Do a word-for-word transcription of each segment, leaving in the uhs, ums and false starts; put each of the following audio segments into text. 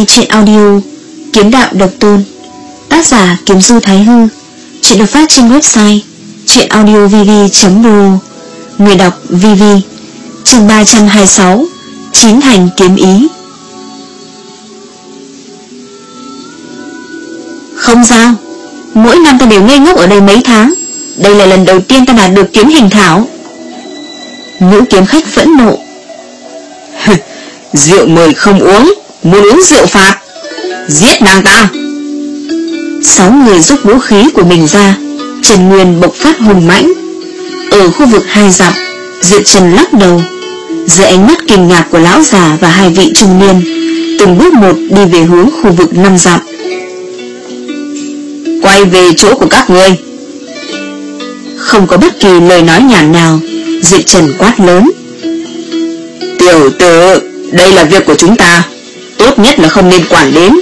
nghe truyện audio Kiếm Đạo Độc Tôn, tác giả Kiếm Du Thái Hư. Truyện được phát trên website truyệnaudiovv chấm ro. Người đọc Vivi. Chương ba trăm hai mươi sáu, Chín Thành Kiếm Ý. Không sao, mỗi năm ta đều ngây ngốc ở đây mấy tháng. Đây là lần đầu tiên ta đạt được kiếm hình thảo. Nữ kiếm khách phẫn nộ. Rượu mời không uống, muốn uống rượu phạt. Giết nàng ta. Sáu người rút vũ khí của mình ra. Trần Nguyên bộc phát hùng mãnh. Ở khu vực hai dặm, Diệp Trần lắc đầu. Dưới ánh mắt kinh ngạc của lão già và hai vị trung niên, từng bước một đi về hướng khu vực năm dặm. Quay về chỗ của các ngươi. Không có bất kỳ lời nói nhảm nào, Diệp Trần quát lớn. Tiểu tử, đây là việc của chúng ta, tốt nhất là không nên quản đến.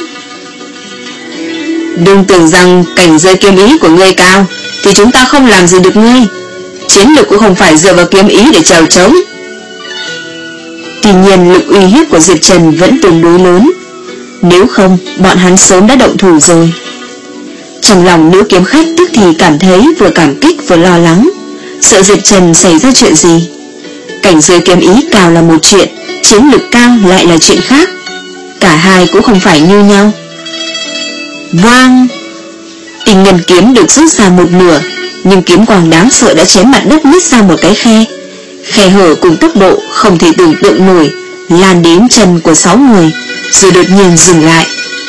Đừng tưởng rằng cảnh giới kiếm ý của ngươi cao thì chúng ta không làm gì được ngươi. Chiến lược cũng không phải dựa vào kiếm ý để trèo trống. Tuy nhiên lực uy hiếp của Diệp Trần vẫn tương đối lớn, nếu không bọn hắn sớm đã động thủ rồi. Trong lòng nữ kiếm khách tức thì cảm thấy vừa cảm kích vừa lo lắng, sợ Diệp Trần xảy ra chuyện gì. Cảnh giới kiếm ý cao là một chuyện, chiến lực cao lại là chuyện khác. Cả hai cũng không phải như nhau. Vang! Tình ngân kiếm được rút ra một nửa, nhưng kiếm quang đáng sợ đã chém mặt đất nứt ra một cái khe. Khe hở cùng tốc độ không thể tưởng tượng nổi lan đến chân của sáu người, rồi đột nhiên dừng lại.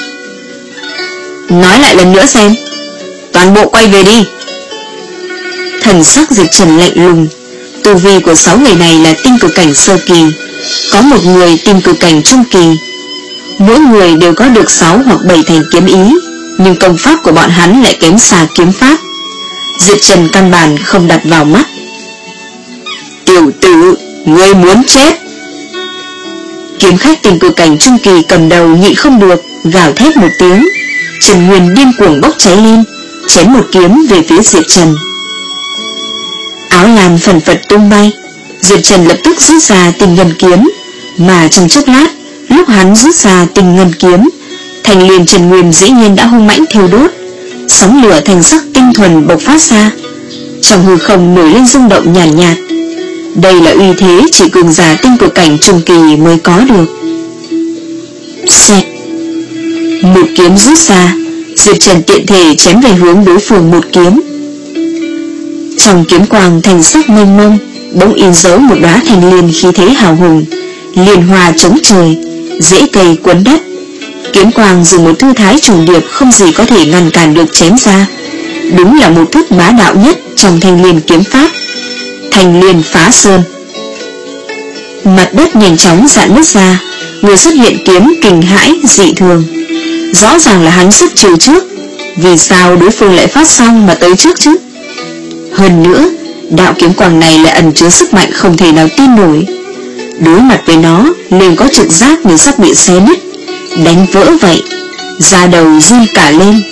Nói lại lần nữa xem. Toàn bộ quay về đi. Thần sắc Diệp Trần lạnh lùng. Tu vi của sáu người này là tinh cực cảnh sơ kỳ, có một người tinh cực cảnh trung kỳ. Mỗi người đều có được sáu hoặc bảy thành kiếm ý, nhưng công pháp của bọn hắn lại kém xa kiếm pháp. Diệp Trần căn bản không đặt vào mắt. Tiểu tử, ngươi muốn chết. Kiếm khách tinh cực cảnh trung kỳ cầm đầu nhịn không được, gào thét một tiếng. Trần Nguyên điên cuồng bốc cháy lên, chém một kiếm về phía Diệp Trần. Áo lam phần phật tung bay. Diệp Trần lập tức rút ra tinh ngân kiếm, mà trong chốc lát, lúc hắn rút ra tinh ngân kiếm, thành liền Trần Nguyên dĩ nhiên đã hung mãnh thiêu đốt. Sóng lửa thành sắc tinh thuần bộc phát ra, trong hư không nổi lên rung động nhàn nhạt, nhạt. Đây là uy thế chỉ cường giả tinh cực cảnh trung kỳ mới có được. Xẹt! Một kiếm rút ra, Diệp Trần tiện thể chém về hướng đối phương một kiếm. Trong kiếm quang thành sắc mênh mông, bỗng in dấu một đóa thành liên khí thế hào hùng, liên hoa chống trời, rễ cây cuốn đất. Kiếm quang dùng một thư thái trùng điệp không gì có thể ngăn cản được chém ra. Đúng là một thức bá đạo nhất trong thanh liên kiếm pháp, thành liên phá sơn. Mặt đất nhanh chóng rạn nứt ra, người xuất hiện kiếm kinh hãi dị thường. Rõ ràng là hắn xuất chiêu trước, vì sao đối phương lại phát xong mà tới trước chứ? Hơn nữa, đạo kiếm quang này lại ẩn chứa sức mạnh không thể nào tin nổi. Đối mặt với nó, liền có trực giác như sắp bị xé nứt, đánh vỡ vậy, da đầu run cả lên.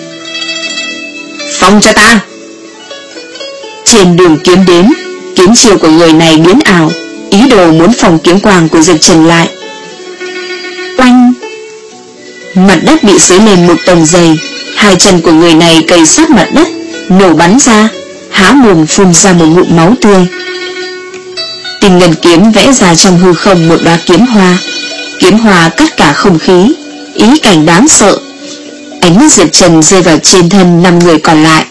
Phong cho ta! Trên đường kiếm đến, kiếm chiêu của người này biến ảo, ý đồ muốn phòng kiếm quang của Diệp Trần lại. Oanh! Mặt đất bị xới lên một tầng dày, hai chân của người này cày sát mặt đất, nổ bắn ra, há mồm phun ra một ngụm máu tươi. Tinh ngân kiếm vẽ ra trong hư không một đóa kiếm hoa, kiếm hoa cắt cả không khí, ý cảnh đáng sợ. Ánh mắt Diệp Trần rơi vào trên thân năm người còn lại.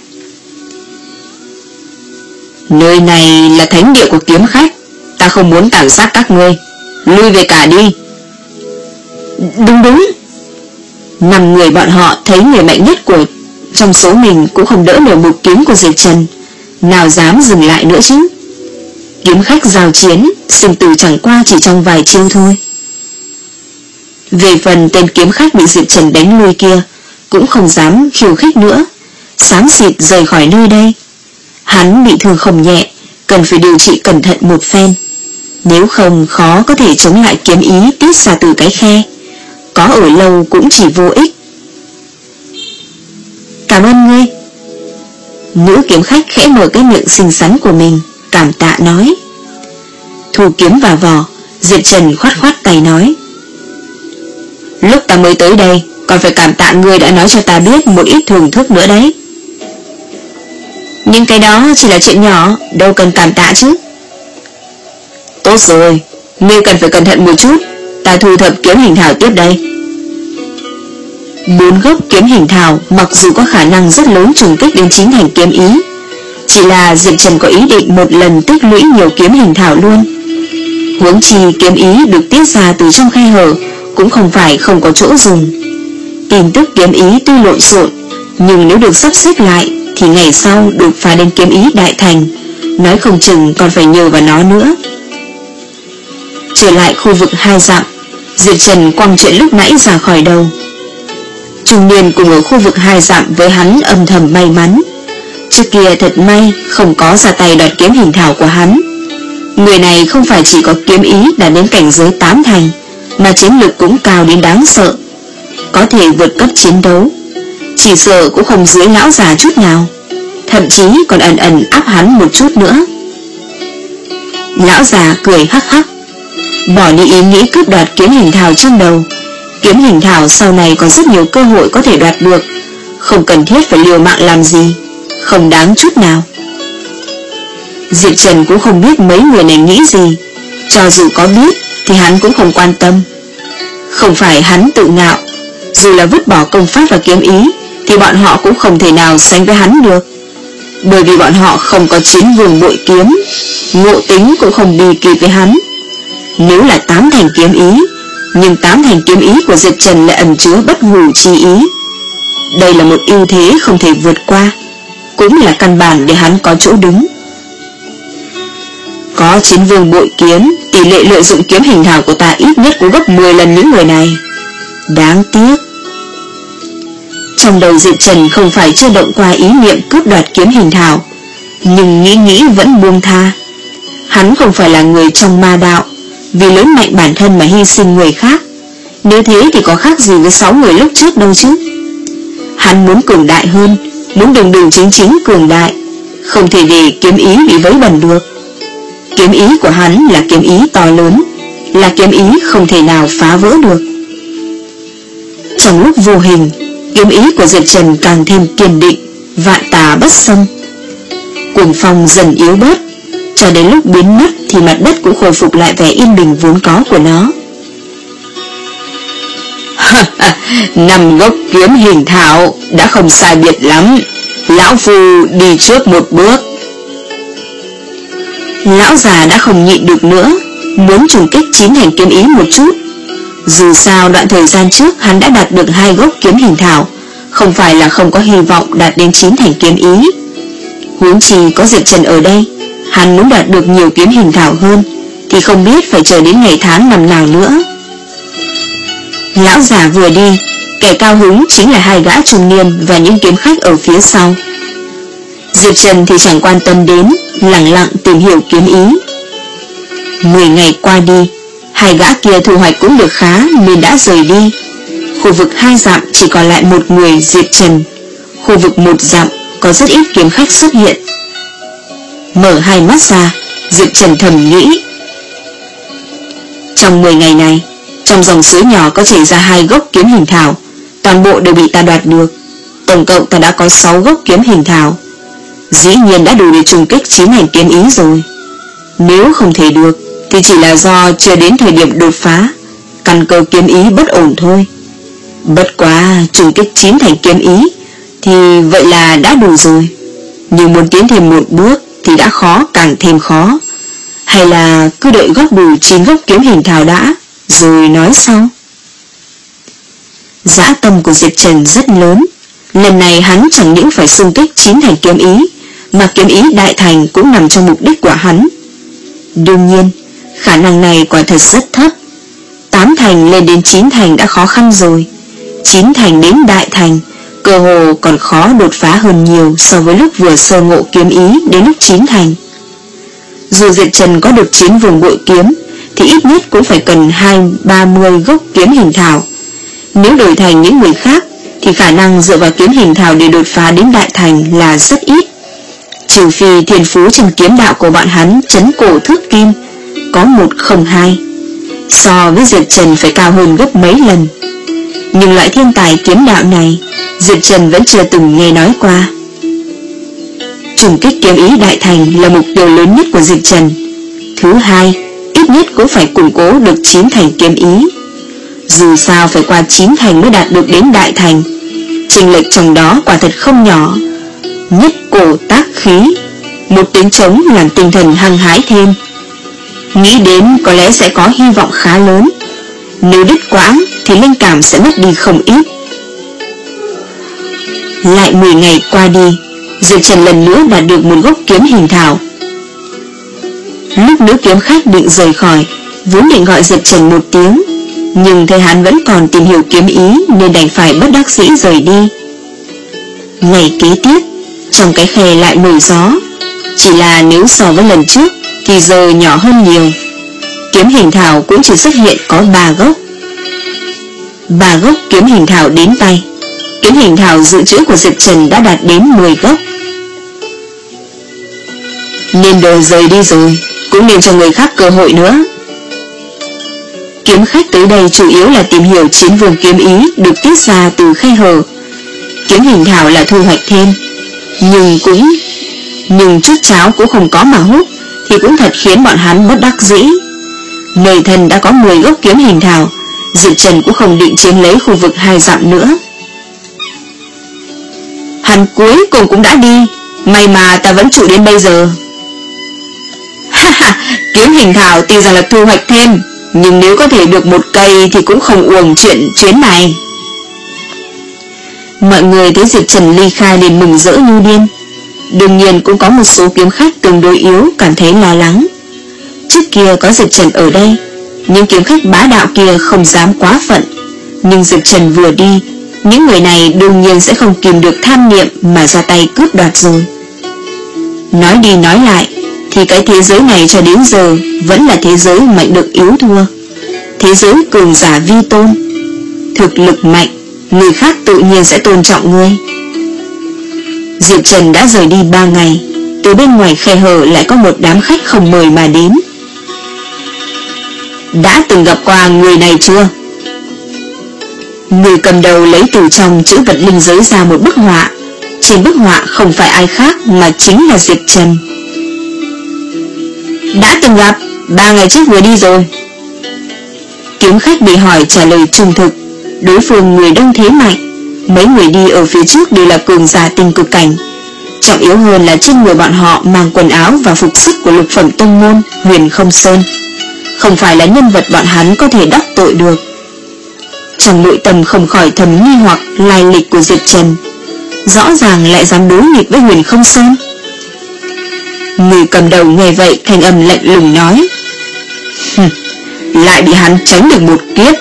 Nơi này là thánh địa của kiếm khách, ta không muốn tàn sát các ngươi, lui về cả đi. Đúng đúng. Năm người bọn họ thấy người mạnh nhất của trong số mình cũng không đỡ nổi một kiếm của Diệp Trần, nào dám dừng lại nữa chứ. Kiếm khách giao chiến, sinh tử chẳng qua chỉ trong vài chiêu thôi. Về phần tên kiếm khách bị Diệp Trần đánh lui kia, cũng không dám khiêu khích nữa, xám xịt rời khỏi nơi đây. Hắn bị thương không nhẹ, cần phải điều trị cẩn thận một phen, nếu không khó có thể chống lại kiếm ý tiết ra từ cái khe, có ở lâu cũng chỉ vô ích. Cảm ơn ngươi. Nữ kiếm khách khẽ mở cái miệng xinh xắn của mình, cảm tạ nói. Thu kiếm vào vỏ, Diệp Trần khoát khoát tay nói. Lúc ta mới tới đây còn phải cảm tạ ngươi đã nói cho ta biết một ít thưởng thức nữa đấy. Nhưng cái đó chỉ là chuyện nhỏ, đâu cần cảm tạ chứ. Tốt rồi, ngươi cần phải cẩn thận một chút. Ta thu thập kiếm hình thảo tiếp đây. Bốn gốc kiếm hình thảo mặc dù có khả năng rất lớn trùng kích đến chín thành kiếm ý, chỉ là Diệp Trần có ý định một lần tích lũy nhiều kiếm hình thảo luôn. Huống chi kiếm ý được tiết ra từ trong khe hở cũng không phải không có chỗ dùng. Tin tức kiếm ý tuy lộn xộn, nhưng nếu được sắp xếp lại thì ngày sau đột phá đến kiếm ý đại thành, nói không chừng còn phải nhờ vào nó nữa. Trở lại khu vực hai dặm, Diệp Trần quăng chuyện lúc nãy ra khỏi đầu. Trung niên cùng ở khu vực hai dặm với hắn âm thầm may mắn. Trước kia thật may không có ra tay đoạt kiếm hình thảo của hắn. Người này không phải chỉ có kiếm ý đạt đến cảnh giới tám thành, mà chiến lực cũng cao đến đáng sợ, có thể vượt cấp chiến đấu. Chỉ sợ cũng không dưới lão già chút nào, thậm chí còn ẩn ẩn áp hắn một chút nữa. Lão già cười hắc hắc, bỏ đi ý nghĩ cướp đoạt kiếm hình thảo trong đầu. Kiếm hình thảo sau này có rất nhiều cơ hội có thể đoạt được, không cần thiết phải liều mạng làm gì, không đáng chút nào. Diệp Trần cũng không biết mấy người này nghĩ gì, cho dù có biết thì hắn cũng không quan tâm. Không phải hắn tự ngạo, dù là vứt bỏ công pháp và kiếm ý thì bọn họ cũng không thể nào sánh với hắn được, bởi vì bọn họ không có chiến vương bội kiếm, ngộ tính cũng không đi kịp với hắn. Nếu là tám thành kiếm ý, nhưng tám thành kiếm ý của Diệp Trần lại ẩn chứa bất hủ chi ý. Đây là một ưu thế không thể vượt qua, cũng là căn bản để hắn có chỗ đứng. Có chiến vương bội kiếm, tỷ lệ lợi dụng kiếm hình thảo của ta ít nhất cũng gấp mười lần những người này. Đáng tiếc. Trong đầu Diệp Trần không phải chưa động qua ý niệm cướp đoạt kiếm hình thảo, nhưng nghĩ nghĩ vẫn buông tha. Hắn không phải là người trong ma đạo, vì lớn mạnh bản thân mà hy sinh người khác. Nếu thế thì có khác gì với sáu người lúc trước đâu chứ. Hắn muốn cường đại hơn, muốn đường đường chính chính cường đại, không thể để kiếm ý bị vấy bẩn được. Kiếm ý của hắn là kiếm ý to lớn, là kiếm ý không thể nào phá vỡ được. Trong lúc vô hình, kiếm ý của Diệp Trần càng thêm kiên định, vạn tà bất xâm. Cuồng phong dần yếu bớt, cho đến lúc biến mất thì mặt đất cũng khôi phục lại vẻ yên bình vốn có của nó. Năm gốc kiếm hình thảo đã không sai biệt lắm, lão phu đi trước một bước. Lão già đã không nhịn được nữa, muốn trùng kích chín thành kiếm ý một chút. Dù sao đoạn thời gian trước hắn đã đạt được hai gốc kiếm hình thảo, không phải là không có hy vọng đạt đến chín thành kiếm ý. Huống chi có Diệp Trần ở đây, hắn muốn đạt được nhiều kiếm hình thảo hơn thì không biết phải chờ đến ngày tháng năm nào nữa. Lão già vừa đi, kẻ cao hứng chính là hai gã trung niên và những kiếm khách ở phía sau. Diệp Trần thì chẳng quan tâm đến, lặng lặng tìm hiểu kiếm ý. Mười ngày qua đi, hai gã kia thu hoạch cũng được khá nên đã rời đi. Khu vực hai dặm chỉ còn lại một người Diệp Trần. Khu vực một dặm có rất ít kiếm khách xuất hiện. Mở hai mắt ra, Diệp Trần thầm nghĩ, trong mười ngày này, trong dòng suối nhỏ có chảy ra hai gốc kiếm hình thảo, toàn bộ đều bị ta đoạt được. Tổng cộng ta đã có sáu gốc kiếm hình thảo, dĩ nhiên đã đủ để trùng kích chín thành kiếm ý rồi. Nếu không thể được thì chỉ là do chưa đến thời điểm đột phá, căn cơ kiếm ý bất ổn thôi. Bất quá trùng kích chín thành kiếm ý thì vậy là đã đủ rồi, nhưng muốn tiến thêm một bước thì đã khó càng thêm khó. Hay là cứ đợi góp đủ chín gốc kiếm hình thảo đã, rồi nói sau. Dã tâm của Diệp Trần rất lớn. Lần này hắn chẳng những phải xung kích chín thành kiếm ý, mà kiếm ý đại thành cũng nằm trong mục đích của hắn. Đương nhiên, khả năng này quả thật rất thấp. Tám thành lên đến chín thành đã khó khăn rồi, chín thành đến đại thành cơ hồ còn khó đột phá hơn nhiều so với lúc vừa sơ ngộ kiếm ý đến lúc chín thành. Dù Diệp Trần có được chiến vương bội kiếm thì ít nhất cũng phải cần hai ba mươi gốc kiếm hình thảo. Nếu đổi thành những người khác thì khả năng dựa vào kiếm hình thảo để đột phá đến đại thành là rất ít. Trừ phi thiên phú trong kiếm đạo của bọn hắn chấn cổ thước kim, có một không hai, so với Diệp Trần phải cao hơn gấp mấy lần. nhưng loại thiên tài kiếm đạo này Diệp Trần vẫn chưa từng nghe nói qua. Trùng kích kiếm ý đại thành là mục tiêu lớn nhất của Diệp Trần. Thứ hai, ít nhất cũng phải củng cố được chín thành kiếm ý. Dù sao phải qua chín thành mới đạt được đến đại thành, chênh lệch trong đó quả thật không nhỏ. Nhất cổ tác khí, một tiếng trống làm tinh thần hăng hái thêm. Nghĩ đến có lẽ sẽ có hy vọng khá lớn. Nếu đứt quãng thì linh cảm sẽ mất đi không ít. Lại mười ngày qua đi, Diệp Trần lần nữa đạt được một gốc kiếm hình thảo. Lúc nữ kiếm khách định rời khỏi, vốn định gọi Diệp Trần một tiếng, nhưng thấy hắn vẫn còn tìm hiểu kiếm ý nên đành phải bất đắc dĩ rời đi. Ngày kế tiếp, trong cái khe lại nổi gió, chỉ là nếu so với lần trước thì giờ nhỏ hơn nhiều. Kiếm hình thảo cũng chỉ xuất hiện có ba gốc. Ba gốc kiếm hình thảo đến tay, kiếm hình thảo dự trữ của Diệp Trần đã đạt đến mười gốc. Nên đời rời đi rồi, cũng nên cho người khác cơ hội nữa. Kiếm khách tới đây chủ yếu là tìm hiểu chiến vương kiếm ý được tiết ra từ khe hở. Kiếm hình thảo là thu hoạch thêm, nhưng cũng nhưng chút cháo cũng không có mà hút, thì cũng thật khiến bọn hắn bất đắc dĩ. Nơi thân đã có mười gốc kiếm hình thảo, Diệp Trần cũng không định chiếm lấy khu vực hai dặm nữa. Hắn cuối cùng cũng đã đi, may mà ta vẫn trụ đến bây giờ. Ha ha, kiếm hình thảo tuy rằng là thu hoạch thêm, nhưng nếu có thể được một cây thì cũng không uổng chuyện chuyến này. Mọi người thấy Diệp Trần ly khai liền mừng rỡ như điên. Đương nhiên cũng có một số kiếm khách tương đối yếu cảm thấy lo lắng. Trước kia có Diệp Trần ở đây, những kiếm khách bá đạo kia không dám quá phận. Nhưng Diệp Trần vừa đi, những người này đương nhiên sẽ không kìm được tham niệm mà ra tay cướp đoạt rồi. Nói đi nói lại, thì cái thế giới này cho đến giờ vẫn là thế giới mạnh được yếu thua, thế giới cường giả vi tôn. Thực lực mạnh, người khác tự nhiên sẽ tôn trọng ngươi. Diệp Trần đã rời đi ba ngày, từ bên ngoài khe hở lại có một đám khách không mời mà đến. Đã từng gặp qua người này chưa? Người cầm đầu lấy từ trong chữ vật linh giới ra một bức họa. Trên bức họa không phải ai khác mà chính là Diệp Trần. Đã từng gặp, ba ngày trước vừa đi rồi. Kiếm khách bị hỏi trả lời trung thực. Đối phương người đông thế mạnh, mấy người đi ở phía trước đều là cường giả tinh cực cảnh. Trọng yếu hơn là trên người bọn họ mang quần áo và phục sức của lục phẩm tông môn Huyền Không Sơn, không phải là nhân vật bọn hắn có thể đắc tội được. Trong nội tâm không khỏi thầm nghi hoặc lai lịch của Diệp Trần, rõ ràng lại dám đối nghịch với Huyền Không Sơn. Người cầm đầu nghe vậy thanh âm lạnh lùng nói: lại bị hắn tránh được một kiếp.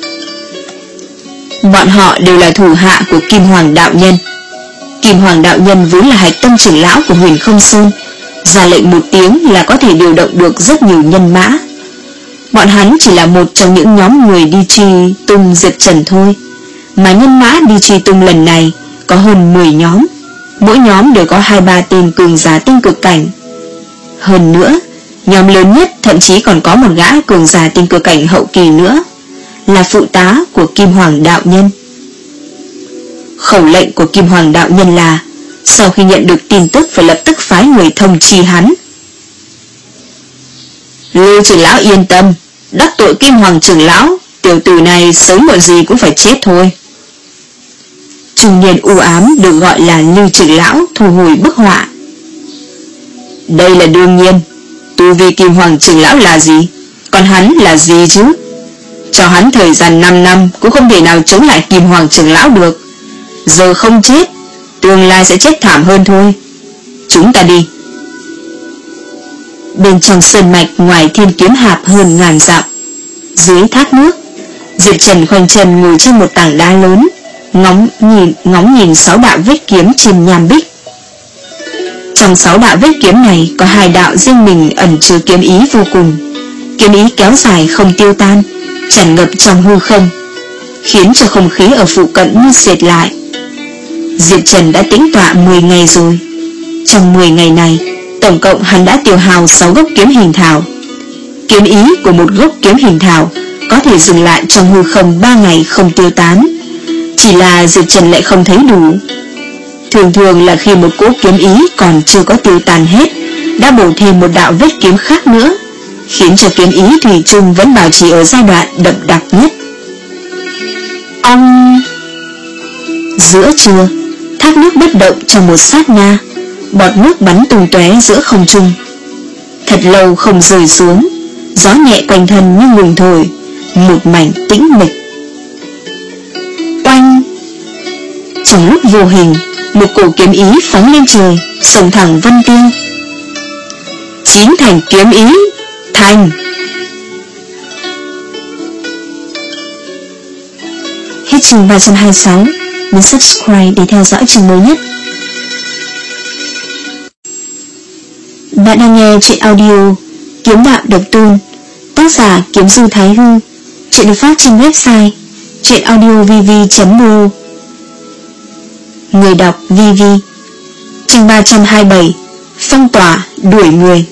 Bọn họ đều là thủ hạ của Kim Hoàng đạo nhân. Kim Hoàng đạo nhân vốn là hạch tâm trưởng lão của Huyền Không Sơn, ra lệnh một tiếng là có thể điều động được rất nhiều nhân mã. Bọn hắn chỉ là một trong những nhóm người đi truy tung Diệp Trần thôi, mà nhân mã đi truy tung lần này có hơn mười nhóm, mỗi nhóm đều có hai ba tên cường giả tinh cực cảnh. Hơn nữa, nhóm lớn nhất thậm chí còn có một gã cường giả tinh cực cảnh hậu kỳ nữa, là phụ tá của Kim Hoàng đạo nhân. Khẩu lệnh của Kim Hoàng đạo nhân là sau khi nhận được tin tức phải lập tức phái người thông chi hắn. Lưu trưởng lão yên tâm, đắc tội Kim Hoàng trưởng lão, tiểu tử này sớm muộn gì cũng phải chết thôi. Trung niên u ám được gọi là Lưu trưởng lão thu hồi bức họa. Đây là đương nhiên, tu vi Kim Hoàng trưởng lão là gì, còn hắn là gì chứ? Cho hắn thời gian năm năm cũng không thể nào chống lại Kim Hoàng trưởng lão được. Giờ không chết, tương lai sẽ chết thảm hơn thôi. Chúng ta đi. Bên trong sơn mạch ngoài Thiên Kiếm Hạp hơn ngàn dặm, dưới thác nước, Diệp Trần khoanh chân ngồi trên một tảng đá lớn, ngóng nhìn ngóng nhìn sáu đạo vết kiếm trên nham bích. Trong sáu đạo vết kiếm này có hai đạo riêng mình ẩn chứa kiếm ý vô cùng. Kiếm ý kéo dài không tiêu tan, tràn ngập trong hư không, khiến cho không khí ở phụ cận như dệt lại. Diệp Trần đã tĩnh tọa mười ngày rồi. Trong mười ngày này, tổng cộng hắn đã tiêu hao sáu gốc kiếm hình thảo. Kiếm ý của một gốc kiếm hình thảo có thể dừng lại trong hư không ba ngày không tiêu tán. Chỉ là Diệp Trần lại không thấy đủ. Thường thường là khi một cỗ kiếm ý còn chưa có tiêu tàn hết, đã bổ thêm một đạo vết kiếm khác nữa, khiến cho kiếm ý thủy chung vẫn bảo trì ở giai đoạn đậm đặc nhất. Ông... Giữa trưa, thác nước bất động trong một sát na, bọt nước bắn tung tóe giữa không trung. Thật lâu không rơi xuống, gió nhẹ quanh thân như ngừng thổi, một mảnh tĩnh mịch. Oanh! Trong lúc vô hình, một cổ kiếm ý phóng lên trời, xông thẳng Văn Tiêu. Chín thành kiếm ý, thành! Hết chương ba trăm hai mươi sáu. Nhấn subscribe để theo dõi chương mới nhất. Bạn đang nghe truyện audio Kiếm Đạo Độc Tôn, tác giả Kiếm Du Thái Hư. Truyện được phát trên website truyện audio v v chấm m o. Người đọc vê vê. Chương ba trăm hai mươi bảy. Phong tỏa đuổi người.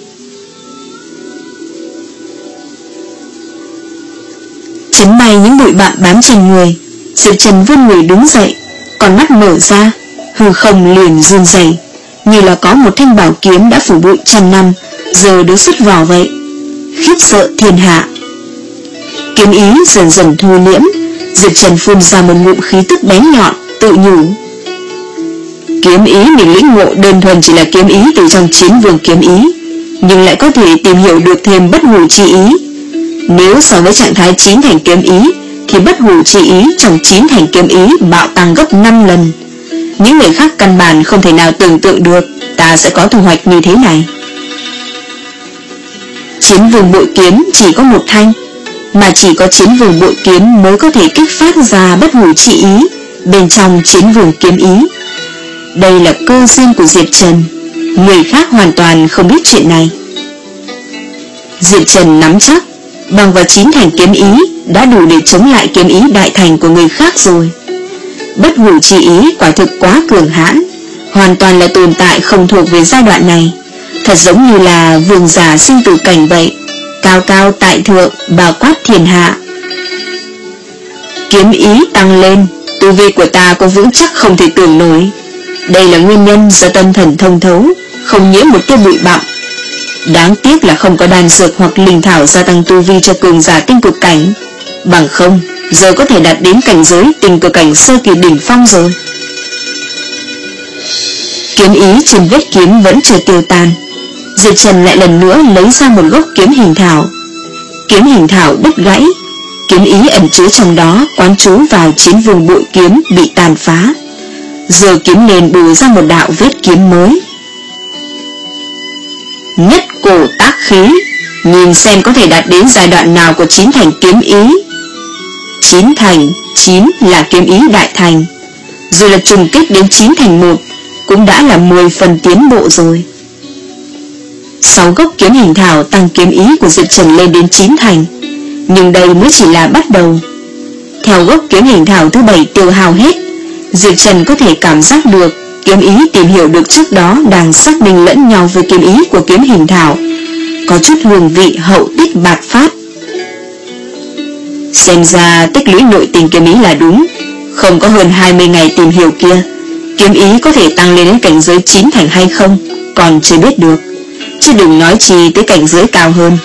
Chấn bay những bụi bặm bám trên người, Diệp Trần vươn người đứng dậy, con mắt mở ra, hư không liền run rẩy, như là có một thanh bảo kiếm đã phủ bụi trăm năm giờ được xuất vỏ vậy, khiếp sợ thiên hạ. Kiếm ý dần dần thu liễm, Diệp Trần phun ra một ngụm khí tức bén nhọn, tự nhủ: kiếm ý mình lĩnh ngộ đơn thuần chỉ là kiếm ý từ trong chín vương kiếm ý, nhưng lại có thể tìm hiểu được thêm bất hủ chi ý. Nếu so với trạng thái chín thành kiếm ý thì bất hủ chi ý trong chín thành kiếm ý bạo tăng gấp năm lần. Những người khác căn bản không thể nào tưởng tượng được ta sẽ có thu hoạch như thế này. Chiến vương bội kiếm chỉ có một thanh, mà chỉ có chiến vương bội kiếm mới có thể kích phát ra bất hủ chi ý bên trong chiến vương kiếm ý. Đây là cơ duyên của Diệp Trần, người khác hoàn toàn không biết chuyện này. Diệp Trần nắm chắc bằng vào chín thành kiếm ý đã đủ để chống lại kiếm ý đại thành của người khác rồi. Bất hủ chi ý quả thực quá cường hãn, hoàn toàn là tồn tại không thuộc về giai đoạn này, thật giống như là vương giả sinh tử cảnh vậy, cao cao tại thượng, bao quát thiên hạ. Kiếm ý tăng lên, tu vi của ta có vững chắc không thể tưởng nổi. Đây là nguyên nhân do tâm thần thông thấu, không nhiễm một tia bụi bặm. Đáng tiếc là không có đan dược hoặc linh thảo gia tăng tu vi cho cường giả tinh cực cảnh, bằng không giờ có thể đạt đến cảnh giới tinh cực cảnh sơ kỳ đỉnh phong rồi. Kiếm ý trên vết kiếm vẫn chưa tiêu tan, Diệp Trần lại lần nữa lấy ra một gốc kiếm hình thảo. Kiếm hình thảo đứt gãy, kiếm ý ẩn chứa trong đó quán trú vào chín vùng bội kiếm bị tàn phá. Giờ kiếm nền bù ra một đạo vết kiếm mới. Nhất cổ tác khí, nhìn xem có thể đạt đến giai đoạn nào của chín thành kiếm ý. Chín thành, chín là kiếm ý đại thành, rồi là trùng kích đến chín thành một, cũng đã là mười phần tiến bộ rồi. Sáu gốc kiếm hình thảo tăng kiếm ý của Diệp Trần lên đến chín thành, nhưng đây mới chỉ là bắt đầu. Theo gốc kiếm hình thảo thứ bảy tiêu hao hết, Diệp Trần có thể cảm giác được kiếm ý tìm hiểu được trước đó đang xác định lẫn nhau với kiếm ý của kiếm hình thảo, có chút hương vị hậu tích bạc phát. Xem ra tích lũy nội tình kiếm ý là đúng, không có hơn hai mươi ngày tìm hiểu kia, kiếm ý có thể tăng lên đến cảnh giới chín thành hay không còn chưa biết được, chứ đừng nói chi tới cảnh giới cao hơn.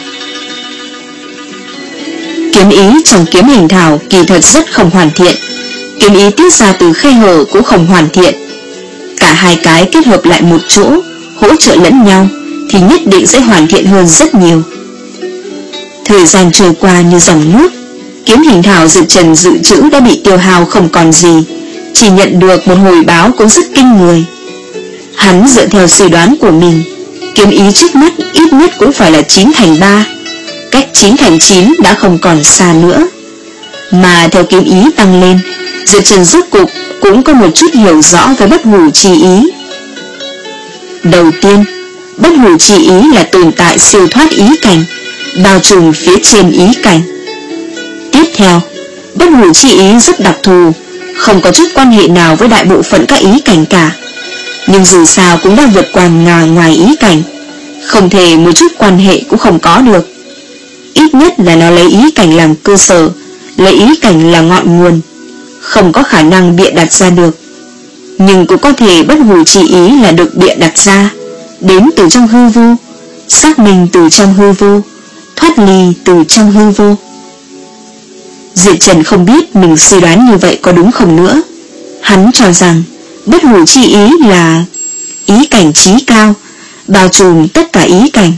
Kiếm ý trong kiếm hình thảo kỳ thật rất không hoàn thiện, kiếm ý tiết ra từ khe hở cũng không hoàn thiện. Cả hai cái kết hợp lại một chỗ, hỗ trợ lẫn nhau, thì nhất định sẽ hoàn thiện hơn rất nhiều. Thời gian trôi qua như dòng nước, kiếm hình thảo Diệp Trần dự trữ đã bị tiêu hao không còn gì, chỉ nhận được một hồi báo cũng rất kinh người. Hắn dựa theo suy đoán của mình, kiếm ý trước mắt ít nhất cũng phải là chín thành ba, cách chín thành chín đã không còn xa nữa. Mà theo kiếm ý tăng lên, Diệp Trần rốt cục cũng có một chút hiểu rõ về bất hủ chi ý. Đầu tiên, bất hủ chi ý là tồn tại siêu thoát ý cảnh, bao trùm phía trên ý cảnh. Tiếp theo, bất hủ chi ý rất đặc thù, không có chút quan hệ nào với đại bộ phận các ý cảnh cả, nhưng dù sao cũng đã vượt qua ngoài ngoài ý cảnh, không thể một chút quan hệ cũng không có được. Ít nhất là nó lấy ý cảnh làm cơ sở, lấy ý cảnh là ngọn nguồn, không có khả năng bịa đặt ra được, nhưng cũng có thể bất hủ chi ý là được bịa đặt ra, đến từ trong hư vô, xác minh từ trong hư vô, thoát ly từ trong hư vô. Diệp Trần không biết mình suy đoán như vậy có đúng không nữa. Hắn cho rằng bất hủ chi ý là ý cảnh trí cao, bao trùm tất cả ý cảnh.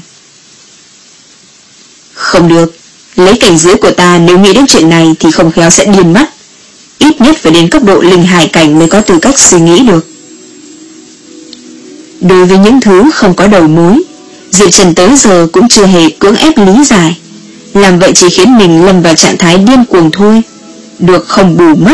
Không được, lấy cảnh giới của ta nếu nghĩ đến chuyện này thì không khéo sẽ điên mất. Ít nhất phải đến cấp độ linh hải cảnh mới có tư cách suy nghĩ được. Đối với những thứ không có đầu mối, Diệp Trần tới giờ cũng chưa hề cưỡng ép lý giải. Làm vậy chỉ khiến mình lâm vào trạng thái điên cuồng thôi, được không bù mất.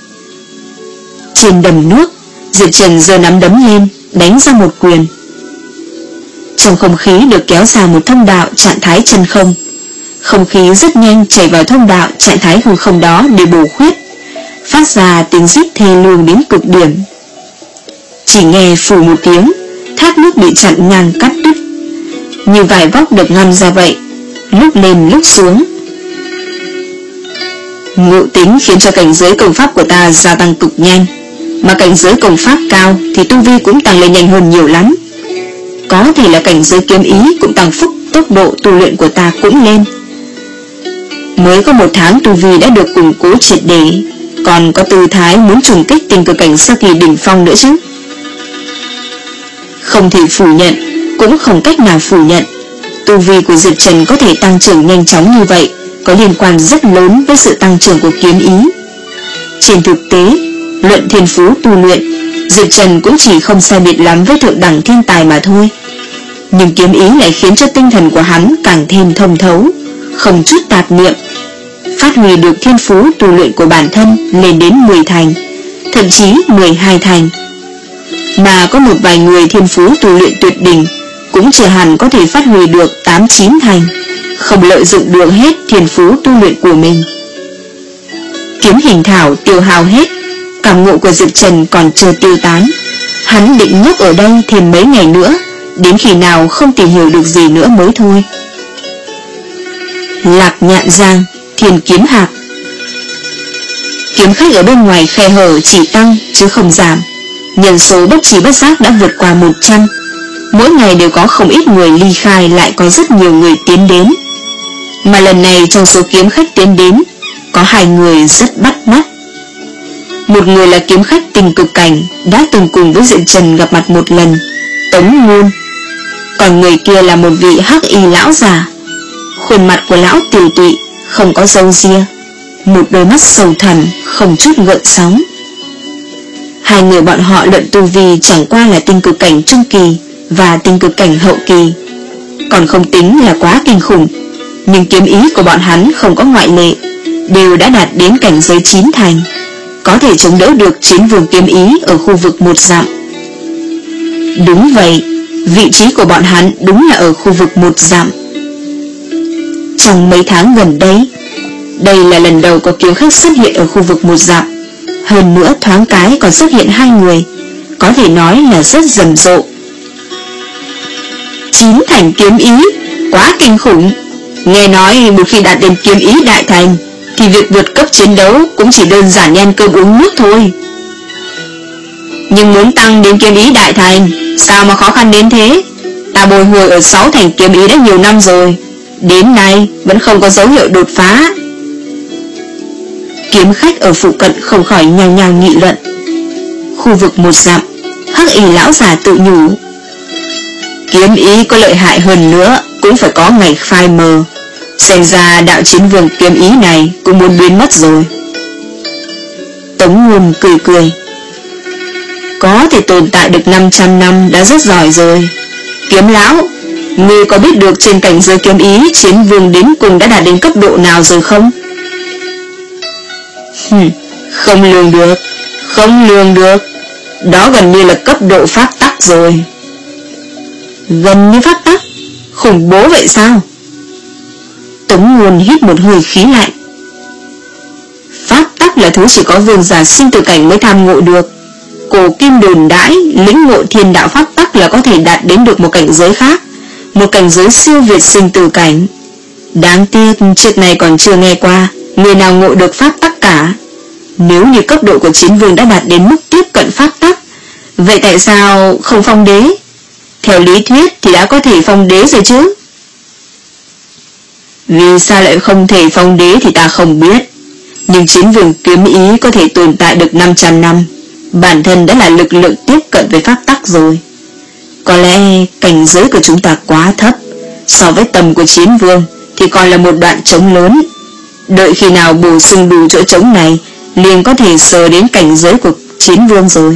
Trên đầm nước, Diệp Trần giơ nắm đấm lên, đánh ra một quyền. Trong không khí được kéo ra một thông đạo trạng thái chân không. Không khí rất nhanh chảy vào thông đạo trạng thái hư không đó để bổ khuyết, phát ra tiếng rít thê lương đến cực điểm. Chỉ nghe phù một tiếng, thác nước bị chặn ngang cắt đứt, như vải vóc được ngăn ra vậy, lúc lên lúc xuống. Ngộ tính khiến cho cảnh giới công pháp của ta gia tăng cực nhanh, mà cảnh giới công pháp cao thì tu vi cũng tăng lên nhanh hơn nhiều lắm. Có thể là cảnh giới kiếm ý cũng tăng phúc tốc độ tu luyện của ta cũng lên. Mới có một tháng tu vi đã được củng cố triệt để, còn có tư thái muốn trùng kích tình cực cảnh sơ kỳ đỉnh phong nữa chứ. Không thể phủ nhận, cũng không cách nào phủ nhận, tu vi của Diệp Trần có thể tăng trưởng nhanh chóng như vậy có liên quan rất lớn với sự tăng trưởng của kiếm ý. Trên thực tế, luận thiên phú tu luyện, Diệp Trần cũng chỉ không sai biệt lắm với thượng đẳng thiên tài mà thôi. Nhưng kiếm ý lại khiến cho tinh thần của hắn càng thêm thông thấu, không chút tạp niệm, phát huy được thiên phú tu luyện của bản thân lên đến mười thành, thậm chí mười hai thành. Mà có một vài người thiên phú tu luyện tuyệt đỉnh cũng chưa hẳn có thể phát huy được tám chín thành, không lợi dụng được hết thiên phú tu luyện của mình. Kiếm hình thảo tiêu hao hết, cảm ngộ của Diệp Trần còn chưa tiêu tán. Hắn định ngốc ở đây thêm mấy ngày nữa, đến khi nào không tìm hiểu được gì nữa mới thôi. Lạc Nhạn Giang, Thiên Kiếm Hạp. Kiếm khách ở bên ngoài khe hở chỉ tăng chứ không giảm, nhân số bất trí bất giác đã vượt qua một trăm. Mỗi ngày đều có không ít người ly khai, lại có rất nhiều người tiến đến. Mà lần này trong số kiếm khách tiến đến, có hai người rất bắt mắt. Một người là kiếm khách tình cực cảnh, đã từng cùng với Diệp Trần gặp mặt một lần, Tống Ngôn. Còn người kia là một vị hắc y lão già. Khuôn mặt của lão tiều tụy, không có râu ria, một đôi mắt sầu thẳm, không chút gợn sóng. Hai người bọn họ luận tu vi chẳng qua là tinh cực cảnh trung kỳ và tinh cực cảnh hậu kỳ, còn không tính là quá kinh khủng. Nhưng kiếm ý của bọn hắn không có ngoại lệ, đều đã đạt đến cảnh giới chín thành, có thể chống đỡ được chiến vương kiếm ý ở khu vực một dặm. Đúng vậy, vị trí của bọn hắn đúng là ở khu vực một dặm. Trong mấy tháng gần đây, đây là lần đầu có kiếm khách xuất hiện ở khu vực một dặm. Hơn nữa thoáng cái còn xuất hiện hai người, có thể nói là rất rầm rộ. Chín thành kiếm ý, quá kinh khủng. Nghe nói một khi đạt đến kiếm ý đại thành thì việc vượt cấp chiến đấu cũng chỉ đơn giản như ăn cơm uống nước thôi. Nhưng muốn tăng đến kiếm ý đại thành, sao mà khó khăn đến thế? Ta bồi hồi ở sáu thành kiếm ý đã nhiều năm rồi, đến nay vẫn không có dấu hiệu đột phá. Kiếm khách ở phụ cận không khỏi nhao nhao nghị luận. Khu vực một dặm, hắc y lão già tự nhủ, kiếm ý có lợi hại hơn nữa cũng phải có ngày phai mờ. Xem ra đạo chiến vương kiếm ý này cũng muốn biến mất rồi. Tống Ngôn cười cười, có thể tồn tại được năm trăm năm đã rất giỏi rồi. Kiếm lão, ngươi có biết được trên cảnh giới kiếm ý chiến vương đến cùng đã đạt đến cấp độ nào rồi không? Hừm, không lường được, không lường được. Đó gần như là cấp độ pháp tắc rồi. Gần như pháp tắc? Khủng bố vậy sao? Tống Ngôn hít một hơi khí lạnh. Pháp tắc là thứ chỉ có vương giả sinh tử cảnh mới tham ngộ được. Cổ kim đồn đãi lĩnh ngộ thiên đạo pháp tắc là có thể đạt đến được một cảnh giới khác, một cảnh giới siêu việt sinh tử cảnh. Đáng tiếc trước này còn chưa nghe qua người nào ngộ được pháp tắc cả. Nếu như cấp độ của chiến vương đã đạt đến mức tiếp cận pháp tắc, vậy tại sao không phong đế? Theo lý thuyết thì đã có thể phong đế rồi chứ. Vì sao lại không thể phong đế thì ta không biết. Nhưng chiến vương kiếm ý có thể tồn tại được năm trăm năm, bản thân đã là lực lượng tiếp cận với pháp tắc rồi. Có lẽ cảnh giới của chúng ta quá thấp, so với tầm của chiến vương thì còn là một đoạn trống lớn. Đợi khi nào bổ sung đủ chỗ trống này, liền có thể sờ đến cảnh giới của chiến vương rồi.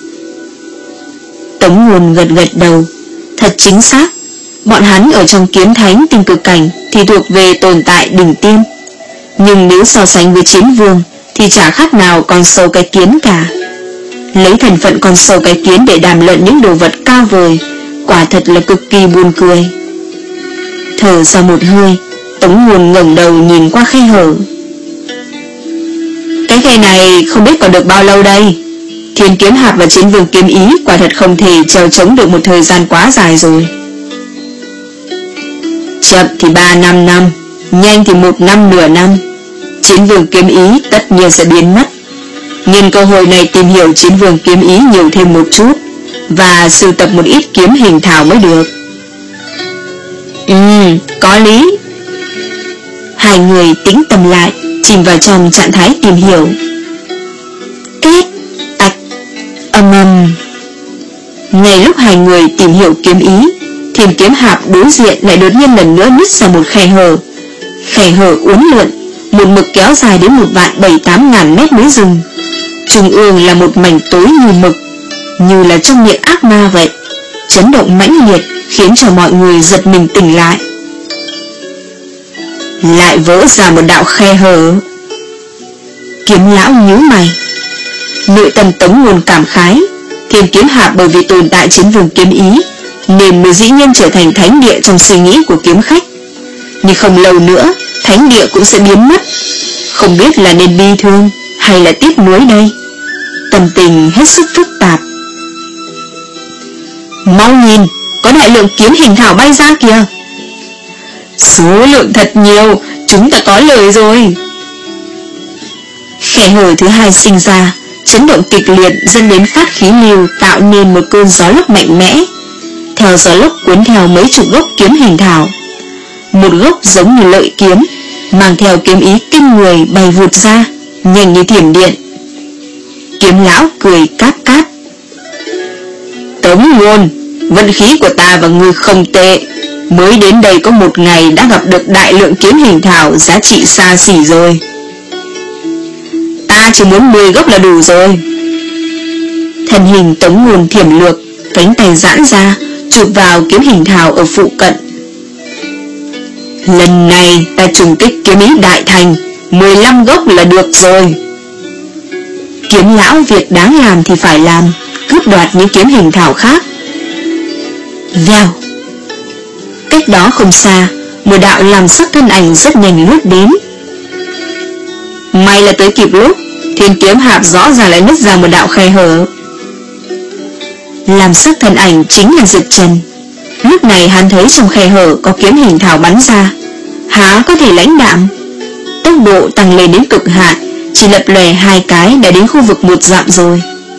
Tống Nguồn gật gật đầu. Thật chính xác, bọn hắn ở trong kiếm thánh tinh cực cảnh thì thuộc về tồn tại đỉnh tiên. Nhưng nếu so sánh với chiến vương thì chả khác nào con sâu cái kiến cả. Lấy thân phận con sâu cái kiến để đàm luận những đồ vật cao vời, quả thật là cực kỳ buồn cười. Thở ra một hơi, Tống Nguồn ngẩng đầu nhìn qua khe hở. Cái khe này không biết còn được bao lâu đây. Thiên kiếm hạp và chiến vương kiếm ý quả thật không thể trèo chống được một thời gian quá dài rồi. Chậm thì ba năm năm, nhanh thì một năm nửa năm, chiến vương kiếm ý tất nhiên sẽ biến mất. Nhân cơ hội này tìm hiểu chiến vương kiếm ý nhiều thêm một chút, và sưu tập một ít kiếm hình thảo mới được. Ừ, có lý. Hai người tĩnh tâm lại, chìm vào trong trạng thái tìm hiểu. Kết, ạch, âm âm. Ngay lúc hai người tìm hiểu kiếm ý, Thiên kiếm hạp đối diện lại đột nhiên lần nữa nứt ra một khe hở. Khe hở uốn lượn, một mực kéo dài đến một vạn bảy tám ngàn mét mới dừng. Trung ương là một mảnh tối như mực, như là trong miệng ác ma vậy. Chấn động mãnh liệt khiến cho mọi người giật mình tỉnh lại. Lại vỡ ra một đạo khe hở. Kiếm lão nhíu mày. Nội tâm Tống Nguồn cảm khái, Thiên kiếm hạp bởi vì tồn tại chiến vương kiếm ý nên mới dĩ nhiên trở thành thánh địa trong suy nghĩ của kiếm khách. Nhưng không lâu nữa thánh địa cũng sẽ biến mất. Không biết là nên bi thương hay là tiếc nuối đây. Tâm tình hết sức phức tạp. Mau nhìn, có đại lượng kiếm hình thảo bay ra kìa. Số lượng thật nhiều, chúng ta có lời rồi. Khe hở thứ hai sinh ra, chấn động kịch liệt dẫn đến phát khí lưu tạo nên một cơn gió lốc mạnh mẽ. Theo gió lốc cuốn theo mấy chục gốc kiếm hình thảo. Một gốc giống như lợi kiếm, mang theo kiếm ý kinh người bay vụt ra, nhanh như thiểm điện. Kiếm lão cười cát cát. Tống Nguồn, vận khí của ta và ngươi không tệ, mới đến đây có một ngày đã gặp được đại lượng kiếm hình thảo giá trị xa xỉ rồi. Ta chỉ muốn mười gốc là đủ rồi. Thân hình Tống Nguồn thiểm lược, cánh tay giãn ra, chụp vào kiếm hình thảo ở phụ cận. Lần này ta trùng kích kiếm ý đại thành, mười lăm gốc là được rồi. Kiếm lão việc đáng làm thì phải làm, cướp đoạt những kiếm hình thảo khác. Vèo. Cách đó không xa, một đạo làm sắc thân ảnh rất nhanh lướt đến. May là tới kịp lúc, Thiên kiếm hạp rõ ràng lại nứt ra một đạo khe hở. Làm sắc thân ảnh chính là Diệp Trần. Lúc này hắn thấy trong khe hở có kiếm hình thảo bắn ra, há có thể lãnh đạm. Tốc độ tăng lên đến cực hạn, chỉ lập lòe hai cái đã đến khu vực một dặm rồi.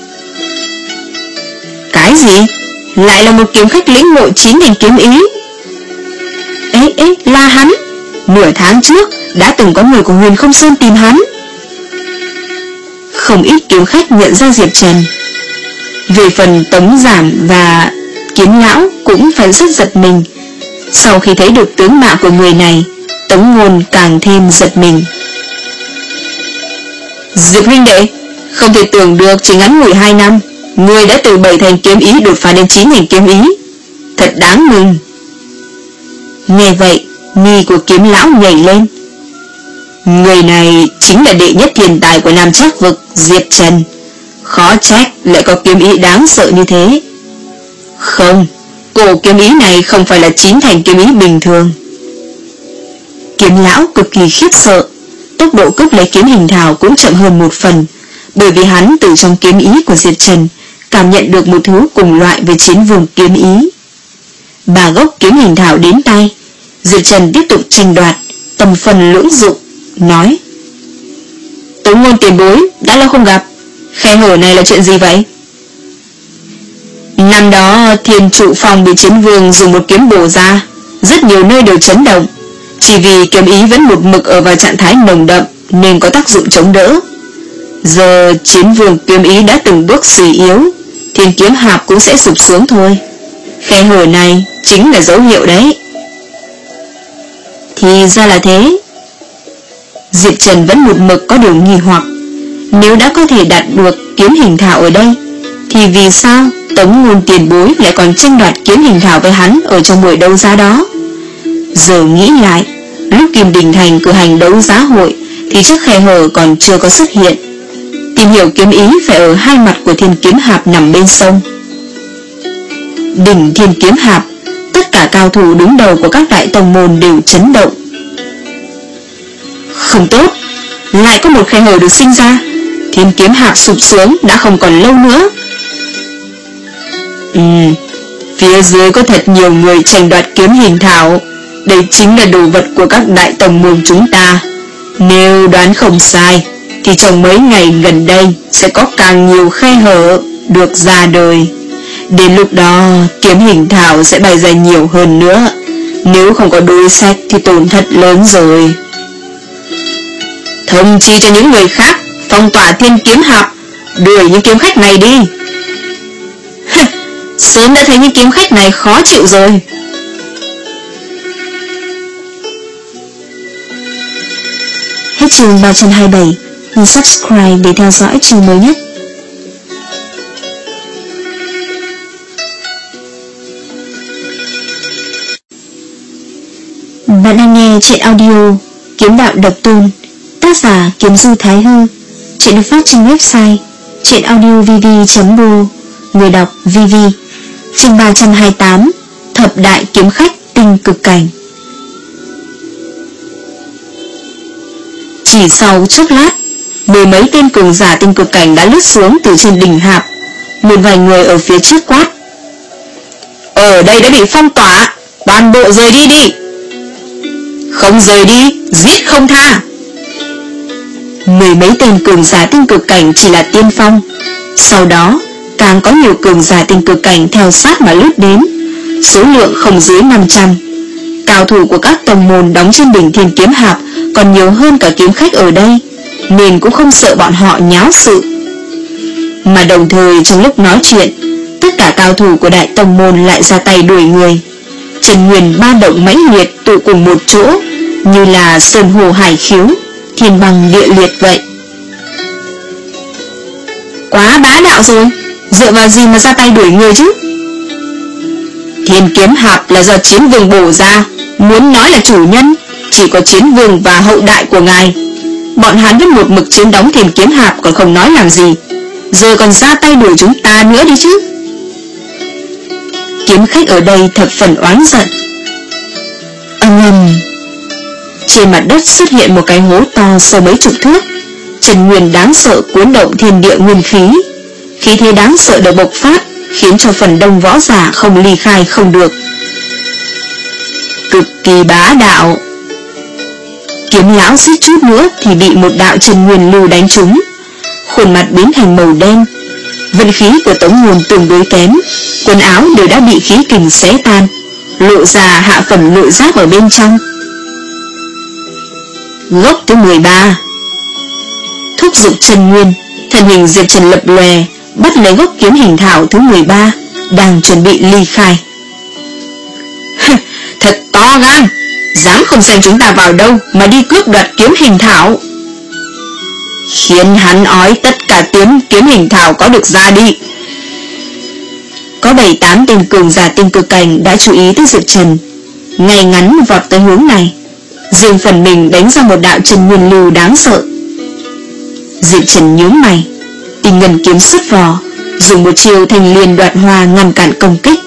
Cái gì? Lại là một kiếm khách lĩnh ngộ chín thành kiếm ý. Ê ê là hắn. Nửa tháng trước đã từng có người của Huyền Không Sơn tìm hắn. Không ít kiếm khách nhận ra Diệp Trần. Về phần Tống Giảm và kiếm lão cũng phải rất giật mình. Sau khi thấy được tướng mạo của người này, Tống Ngôn càng thêm giật mình. Diệp huynh đệ, không thể tưởng được chỉ ngắn ngủi hai năm, người đã từ bảy thành kiếm ý đột phá đến chín thành kiếm ý. Thật đáng mừng. Nghe vậy, mi của kiếm lão nhảy lên. Người này chính là đệ nhất thiên tài của Nam Trác vực, Diệp Trần. Khó trách lại có kiếm ý đáng sợ như thế. Không, cổ kiếm ý này không phải là chín thành kiếm ý bình thường. Kiếm lão cực kỳ khiếp sợ. Tốc độ cướp lấy kiếm hình thảo cũng chậm hơn một phần, bởi vì hắn từ trong kiếm ý của Diệp Trần cảm nhận được một thứ cùng loại với chiến vương kiếm ý. Ba gốc kiếm hình thảo đến tay, Diệp Trần tiếp tục tranh đoạt, tầm phần lưỡng dụng, nói: Tống Ngôn tiền bối, đã lâu không gặp. Khe hở này là chuyện gì vậy? Năm đó Thiên Trụ Phong bị Chiến Vương dùng một kiếm bổ ra, rất nhiều nơi đều chấn động. Chỉ vì kiếm ý vẫn một mực ở vào trạng thái nồng đậm nên có tác dụng chống đỡ. Giờ Chiến Vương kiếm ý đã từng bước suy yếu, Thiên Kiếm Hạp cũng sẽ sụp xuống thôi. Khe hở này chính là dấu hiệu đấy. Thì ra là thế. Diệp Trần vẫn một mực có điều nghi hoặc. Nếu đã có thể đạt được kiếm hình thảo ở đây, thì vì sao Tống Ngôn tiền bối lại còn tranh đoạt kiếm hình thảo với hắn ở trong buổi đấu giá đó? Giờ nghĩ lại, lúc Kim Đình Thành cử hành đấu giá hội thì chắc khe hở còn chưa có xuất hiện. Tìm hiểu kiếm ý phải ở hai mặt của Thiên Kiếm Hạp nằm bên sông. Đỉnh Thiên Kiếm Hạp, tất cả cao thủ đứng đầu của các đại tông môn đều chấn động. Không tốt, lại có một khe hở được sinh ra. Thiên Kiếm Hạp sụp xuống đã không còn lâu nữa. Ừ, phía dưới có thật nhiều người tranh đoạt kiếm hình thảo. Đây chính là đồ vật của các đại tông môn chúng ta. Nếu đoán không sai thì trong mấy ngày gần đây sẽ có càng nhiều khe hở được ra đời. Đến lúc đó kiếm hình thảo sẽ bày ra nhiều hơn nữa. Nếu không có đối sách thì tổn thất lớn rồi. Thông chi cho những người khác phong tỏa Thiên Kiếm Hạp, đuổi những kiếm khách này đi. Sớm đã thấy những kiếm khách này khó chịu rồi. Hết chương ba trăm hai mươi bảy. Nhấn subscribe để theo dõi chương mới nhất. Bạn đang nghe truyện audio Kiếm Đạo Độc Tôn, tác giả Kiếm Du Thái Hư. Truyện được phát trên website truyệnaudiovv chấm ro. Người đọc Vivi. Chương ba trăm hai mươi tám. Thập đại kiếm khách tinh cực cảnh. Chỉ sau chốc lát, mười mấy tên cường giả tinh cực cảnh đã lướt xuống từ trên đỉnh hạp. Một vài người ở phía trước quát: ở đây đã bị phong tỏa, toàn bộ rời đi đi. Không rời đi, giết không tha. Mười mấy tên cường giả tinh cực cảnh chỉ là tiên phong. Sau đó càng có nhiều cường giả tinh cực cảnh theo sát mà lướt đến, số lượng không dưới năm trăm. Cao thủ của các tông môn đóng trên đỉnh Thiên Kiếm Hạp còn nhiều hơn cả kiếm khách ở đây, nên cũng không sợ bọn họ nháo sự. Mà đồng thời trong lúc nói chuyện, tất cả cao thủ của đại tông môn lại ra tay đuổi người. Trần Nguyên ba động mãnh liệt tụ cùng một chỗ, như là sơn hồ hải khiếu, thiên bằng địa liệt vậy. Quá bá đạo rồi, dựa vào gì mà ra tay đuổi người chứ? Thiên Kiếm Hạp là do Chiến Vương bổ ra, muốn nói là chủ nhân chỉ có Chiến Vương và hậu đại của ngài. Bọn hắn vẫn một mực chiếm đóng Thiên Kiếm Hạp còn không nói làm gì, giờ còn ra tay đuổi chúng ta nữa đi chứ. Kiếm khách ở đây thập phần oán giận. Âm ầm, trên mặt đất xuất hiện một cái hố to sâu mấy chục thước. Trần Nguyên đáng sợ cuốn động thiên địa nguyên khí, khí thế đáng sợ được bộc phát, khiến cho phần đông võ giả không ly khai không được. Cực kỳ bá đạo. Kiếm lão suýt chút nữa thì bị một đạo Trần Nguyên lưu đánh trúng, khuôn mặt biến thành màu đen. Vận khí của Tống Ngôn tương đối kém, quần áo đều đã bị khí kình xé tan, lộ ra hạ phẩm nội giáp ở bên trong. Gốc thứ mười ba. Thúc giục Trần Nguyên, thân hình Diệp Trần lập lòe, bắt lấy gốc kiếm hình thảo thứ mười ba, đang chuẩn bị ly khai. Thật to gan, dám không xem chúng ta vào đâu mà đi cướp đoạt kiếm hình thảo. Khiến hắn ói tất cả tiếng kiếm hình thảo có được ra đi. Có bảy tám tên cường giả tinh cực cảnh đã chú ý tới Diệp Trần, ngay ngắn vọt tới hướng này, riêng phần mình đánh ra một đạo Trần Nguyên lưu đáng sợ. Diệp Trần nhướng mày, Tinh Ngân kiếm xuất vỏ, dùng một chiêu Thành Liên Đoạt Hoa ngăn cản công kích.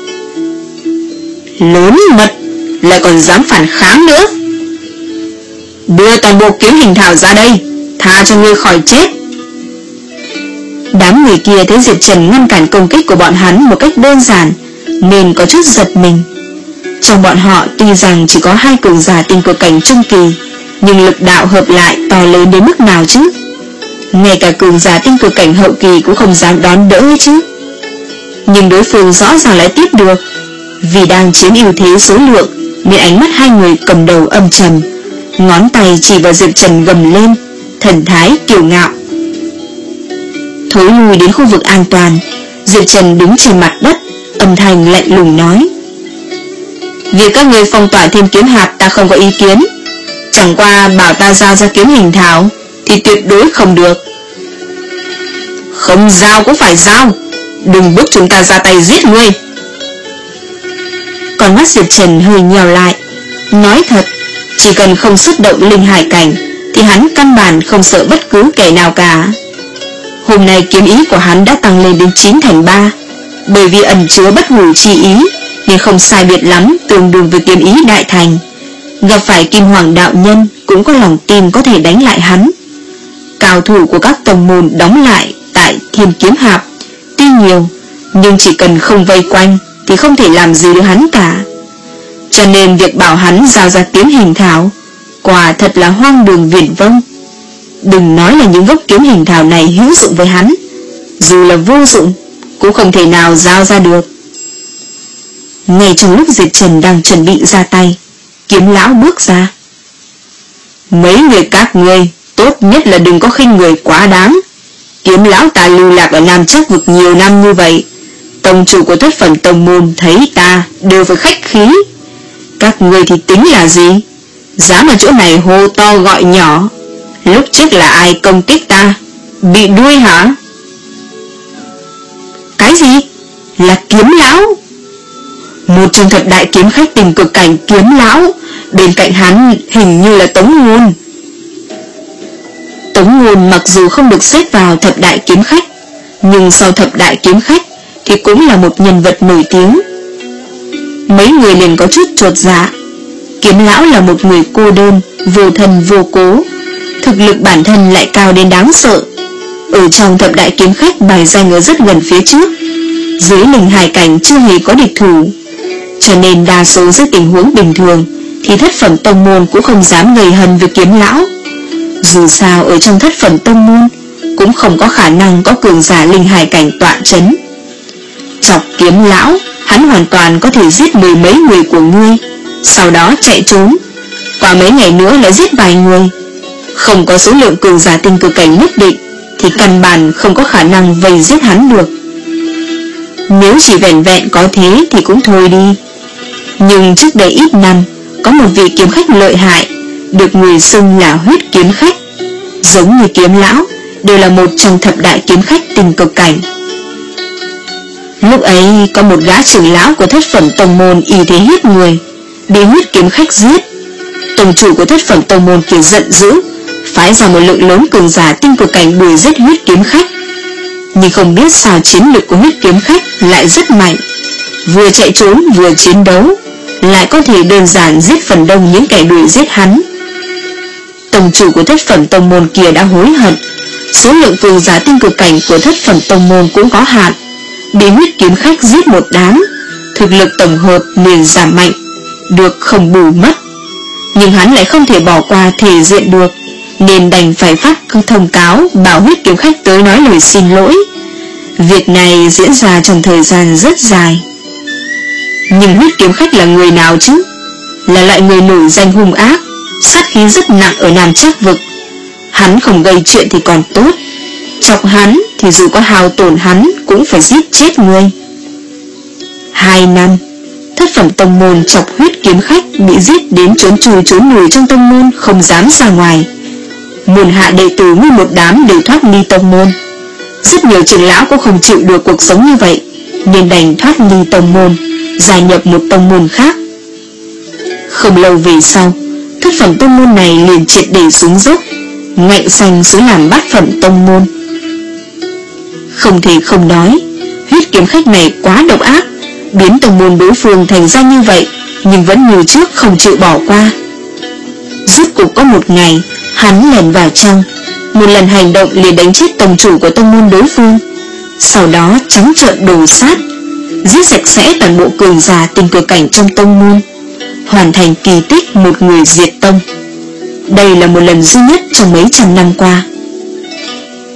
Lớn mật, lại còn dám phản kháng nữa. Đưa toàn bộ kiếm hình thảo ra đây, tha cho ngươi khỏi chết. Đám người kia thấy Diệp Trần ngăn cản công kích của bọn hắn một cách đơn giản, nên có chút giật mình. Trong bọn họ tuy rằng chỉ có hai cường giả tinh cực cảnh trung kỳ, nhưng lực đạo hợp lại to lớn đến mức nào chứ? Ngay cả cường giả tinh cực cảnh hậu kỳ cũng không dám đón đỡ chứ. Nhưng đối phương rõ ràng lại tiếp được. Vì đang chiếm ưu thế số lượng nên ánh mắt hai người cầm đầu âm trầm, ngón tay chỉ vào Diệp Trần gầm lên, thần thái kiêu ngạo. Thối lui đến khu vực an toàn, Diệp Trần đứng trên mặt đất, âm thanh lạnh lùng nói: Việc các người phong tỏa thêm kiếm hạt ta không có ý kiến, chẳng qua bảo ta giao ra kiếm hình thảo thì tuyệt đối không được. Không giao cũng phải giao, đừng bức chúng ta ra tay giết ngươi. Con mắt Diệp Trần hơi nhèo lại. Nói thật, chỉ cần không xuất động linh hải cảnh thì hắn căn bản không sợ bất cứ kẻ nào cả. Hôm nay kiếm ý của hắn đã tăng lên đến chín thành ba, bởi vì ẩn chứa bất hủ chi ý nên không sai biệt lắm tương đương với kiếm ý đại thành. Gặp phải Kim Hoàng đạo nhân cũng có lòng tin có thể đánh lại hắn. Cao thủ của các tông môn đóng lại tại Thiên Kiếm Hạp tuy nhiều, nhưng chỉ cần không vây quanh thì không thể làm gì được hắn cả. Cho nên việc bảo hắn giao ra kiếm hình thảo quả thật là hoang đường viển vông. Đừng nói là những gốc kiếm hình thảo này hữu dụng với hắn, dù là vô dụng cũng không thể nào giao ra được. Ngay trong lúc Diệp Trần đang chuẩn bị ra tay, Kiếm lão bước ra. Mấy người các ngươi tốt nhất là đừng có khinh người quá đáng. Kiếm lão ta lưu lạc ở Nam Trác vực nhiều năm như vậy, tông chủ của thất phẩm tông môn thấy ta đều phải khách khí. Các ngươi thì tính là gì, dám ở chỗ này hô to gọi nhỏ? Lúc trước là ai công kích ta, bị đuôi hả? Cái gì? Là Kiếm lão? Một trong thập đại kiếm khách tình cực cảnh Kiếm lão, bên cạnh hắn hình như là Tống Ngôn. Tống Ngôn mặc dù không được xếp vào thập đại kiếm khách, nhưng sau thập đại kiếm khách thì cũng là một nhân vật nổi tiếng. Mấy người liền có chút chột dạ. Kiếm lão là một người cô đơn, vô thân vô cố, thực lực bản thân lại cao đến đáng sợ. Ở trong thập đại kiếm khách bài danh ở rất gần phía trước, dưới linh hải cảnh chưa hề có địch thủ. Cho nên đa số dưới tình huống bình thường thì thất phẩm tông môn cũng không dám gây hấn với Kiếm lão. Dù sao ở trong thất phẩm tông môn cũng không có khả năng có cường giả linh hải cảnh tọa chấn. Chọc Kiếm lão, hắn hoàn toàn có thể giết mười mấy người của ngươi, sau đó chạy trốn, qua mấy ngày nữa lại giết vài người. Không có số lượng cường giả tinh cực cảnh nhất định thì căn bản không có khả năng vây giết hắn được. Nếu chỉ vẹn vẹn có thế thì cũng thôi đi. Nhưng trước đây ít năm, có một vị kiếm khách lợi hại, được người xưng là huyết kiếm khách, giống như Kiếm lão, đều là một trong thập đại kiếm khách tình cực cảnh. Lúc ấy có một gã trưởng lão của thất phẩm tông môn y thế hiếp người, bị huyết kiếm khách giết. Tông chủ của thất phẩm tông môn kia giận dữ, phái ra một lượng lớn cường giả tinh cực cảnh đuổi giết huyết kiếm khách. Nhưng không biết sao chiến lược của huyết kiếm khách lại rất mạnh, vừa chạy trốn vừa chiến đấu, lại có thể đơn giản giết phần đông những kẻ đuổi giết hắn. Tông chủ của thất phẩm tông môn kia đã hối hận, số lượng cường giả tinh cực cảnh của thất phẩm tông môn cũng có hạn, bị huyết kiếm khách giết một đám, thực lực tổng hợp liền giảm mạnh, được không bù mất. Nhưng hắn lại không thể bỏ qua thể diện được, nên đành phải phát thông cáo bảo huyết kiếm khách tới nói lời xin lỗi. Việc này diễn ra trong thời gian rất dài. Nhưng huyết kiếm khách là người nào chứ? Là loại người nổi danh hung ác, sát khí rất nặng ở Nam Trác vực. Hắn không gây chuyện thì còn tốt, chọc hắn thì dù có hao tổn hắn cũng phải giết chết người. Hai năm, thất phẩm tông môn chọc huyết kiếm khách bị giết đến trốn chui trốn lùi trong tông môn, không dám ra ngoài. Môn hạ đệ tử nguyên một đám đều thoát ly tông môn. Rất nhiều trưởng lão cũng không chịu được cuộc sống như vậy, nên đành thoát ly tông môn, gia nhập một tông môn khác. Không lâu về sau, thất phẩm tông môn này liền triệt để xuống dốc, ngạnh xanh xuống làm bát phẩm tông môn. Không thể không nói, huyết kiếm khách này quá độc ác, biến tông môn đối phương thành ra như vậy, nhưng vẫn như trước không chịu bỏ qua. Rốt cuộc có một ngày, hắn lẻn vào trong, một lần hành động liền đánh chết tông chủ của tông môn đối phương, sau đó trắng trợn đồ sát, giết sạch sẽ toàn bộ cường giả tinh cực cảnh trong tông môn, hoàn thành kỳ tích một người diệt tông. Đây là một lần duy nhất trong mấy trăm năm qua.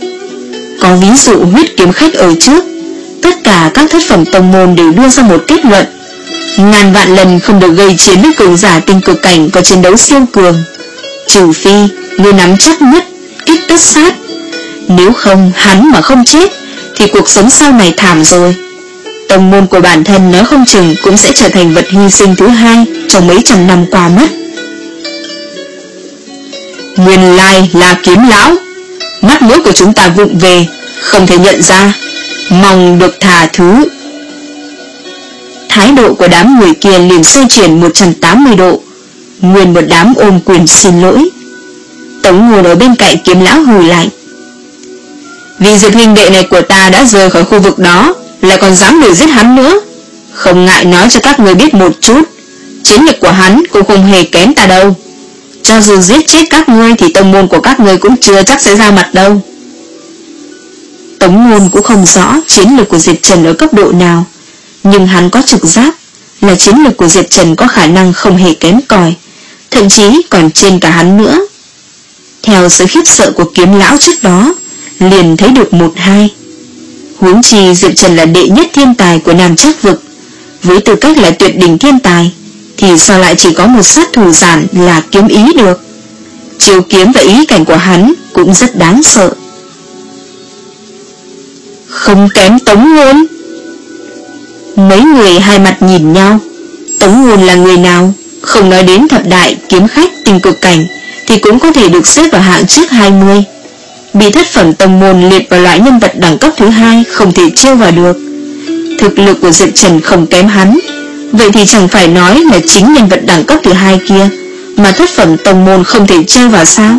Có ví dụ huyết kiếm khách ở trước, tất cả các thất phẩm tông môn đều đưa ra một kết luận: ngàn vạn lần không được gây chiến với cường giả tinh cực cảnh có chiến đấu siêu cường, trừ phi người nắm chắc nhất kích tất sát. Nếu không, hắn mà không chết thì cuộc sống sau này thảm rồi. Tông môn của bản thân nói không chừng cũng sẽ trở thành vật hy sinh thứ hai trong mấy trăm năm qua mất. Nguyên lai là kiếm lão. Mắt mũi của chúng ta vụng về, không thể nhận ra, mong được tha thứ. Thái độ của đám người kia liền xoay chuyển một trăm tám mươi độ, nguyên một đám ôm quyền xin lỗi. Tống Ngôn ở bên cạnh kiếm lão hừ lạnh: vì Diệp huynh đệ này của ta đã rời khỏi khu vực đó, lại còn dám đuổi giết hắn nữa. Không ngại nói cho các người biết một chút, chiến lược của hắn cũng không hề kém ta đâu. Cho dù giết chết các ngươi thì tông môn của các ngươi cũng chưa chắc sẽ ra mặt đâu. Tống Ngôn cũng không rõ chiến lược của Diệp Trần ở cấp độ nào, nhưng hắn có trực giác là chiến lược của Diệp Trần có khả năng không hề kém cỏi, thậm chí còn trên cả hắn nữa. Theo sự khiếp sợ của kiếm lão trước đó, liền thấy được một hai. Huống chi Diệp Trần là đệ nhất thiên tài của Nam Trác vực, với tư cách là tuyệt đỉnh thiên tài, thì sao lại chỉ có một sát thủ giản là kiếm ý được? Chiêu kiếm và ý cảnh của hắn cũng rất đáng sợ. Không kém Tống Ngôn. Mấy người hai mặt nhìn nhau. Tống Ngôn là người nào? Không nói đến thập đại kiếm khách tinh cực cảnh thì cũng có thể được xếp vào hạng trước hai mươi. Bị thất phẩm tông môn liệt vào loại nhân vật đẳng cấp thứ hai, không thể trêu vào được. Thực lực của Diệp Trần không kém hắn, vậy thì chẳng phải nói là chính nhân vật đẳng cấp thứ hai kia mà thất phẩm tông môn không thể trêu vào sao?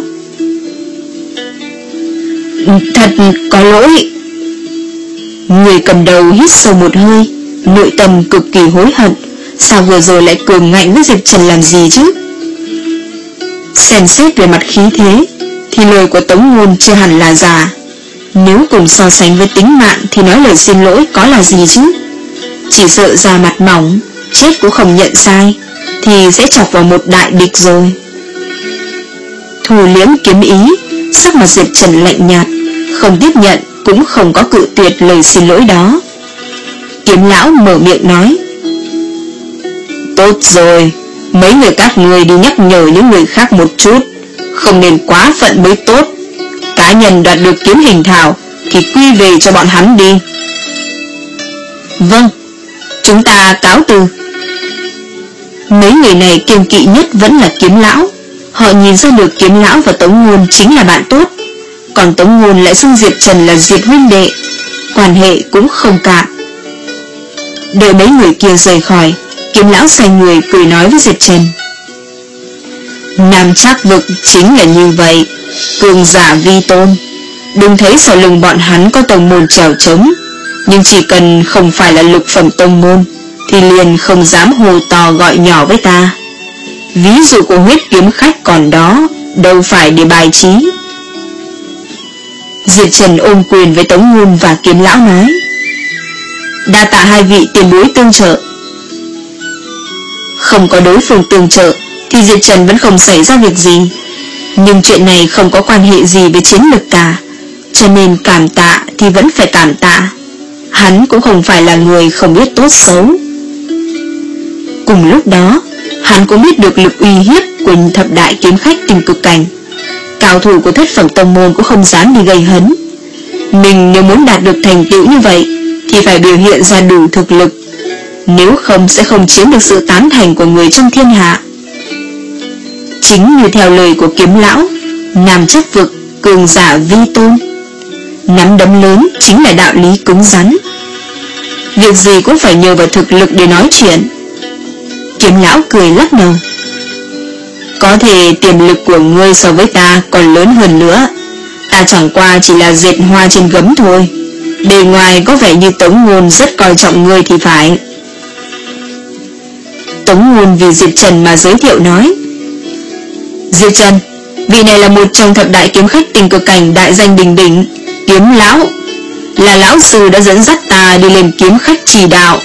Thật có lỗi. Người cầm đầu hít sâu một hơi, nội tâm cực kỳ hối hận. Sao vừa rồi lại cường ngạnh với Diệp Trần làm gì chứ? Xem xét về mặt khí thế thì lời của Tống Ngôn chưa hẳn là giả. Nếu cùng so sánh với tính mạng thì nói lời xin lỗi có là gì chứ? Chỉ sợ da mặt mỏng, chết cũng không nhận sai, thì sẽ chọc vào một đại địch rồi. Thu liễm kiếm ý, sắc mặt Diệp Trần lạnh nhạt, không tiếp nhận cũng không có cự tuyệt lời xin lỗi đó. Kiếm lão mở miệng nói: tốt rồi, mấy người các người đi nhắc nhở những người khác một chút, không nên quá phận mới tốt. Cá nhân đoạt được kiếm hình thảo thì quy về cho bọn hắn đi. Vâng, chúng ta cáo từ. Mấy người này kiêng kỵ nhất vẫn là kiếm lão. Họ nhìn ra được kiếm lão và Tống Ngôn chính là bạn tốt, còn Tống Ngôn lại xưng Diệp Trần là Diệp huynh đệ, quan hệ cũng không cạn. Đợi mấy người kia rời khỏi, kiếm lão xoay người cười nói với Diệp Trần: Nam Trác vực chính là như vậy, cường giả vi tôn. Đừng thấy sau lưng bọn hắn có tông môn trèo trống, nhưng chỉ cần không phải là lục phẩm tông môn thì liền không dám hô to gọi nhỏ với ta. Ví dụ của huyết kiếm khách còn đó, đâu phải để bài trí. Diệp Trần ôm quyền với Tống Ngôn và kiếm lão nói: đa tạ hai vị tiền bối tương trợ. Không có đối phương tương trợ thì Diệp Trần vẫn không xảy ra việc gì, nhưng chuyện này không có quan hệ gì với chiến lược cả, cho nên cảm tạ thì vẫn phải cảm tạ. Hắn cũng không phải là người không biết tốt xấu. Cùng lúc đó, hắn cũng biết được lực uy hiếp của thập đại kiếm khách tinh cực cảnh. Cao thủ của thất phẩm tông môn cũng không dám đi gây hấn. Mình nếu muốn đạt được thành tựu như vậy thì phải biểu hiện ra đủ thực lực, nếu không sẽ không chiếm được sự tán thành của người trong thiên hạ. Chính như theo lời của kiếm lão, Nam Trác vực cường giả vi tôn, nắm đấm lớn chính là đạo lý cứng rắn. Việc gì cũng phải nhờ vào thực lực để nói chuyện. Kiếm lão cười lắc đầu: có thể tiềm lực của ngươi so với ta còn lớn hơn nữa. Ta chẳng qua chỉ là dệt hoa trên gấm thôi. Bề ngoài có vẻ như Tống Ngôn rất coi trọng ngươi thì phải. Tống Ngôn vì Diệp Trần mà giới thiệu nói: Diệp Trần, vị này là một trong thập đại kiếm khách tinh cực cảnh đại danh đình đỉnh, kiếm lão, là lão sư đã dẫn dắt ta đi lên kiếm khách chỉ đạo.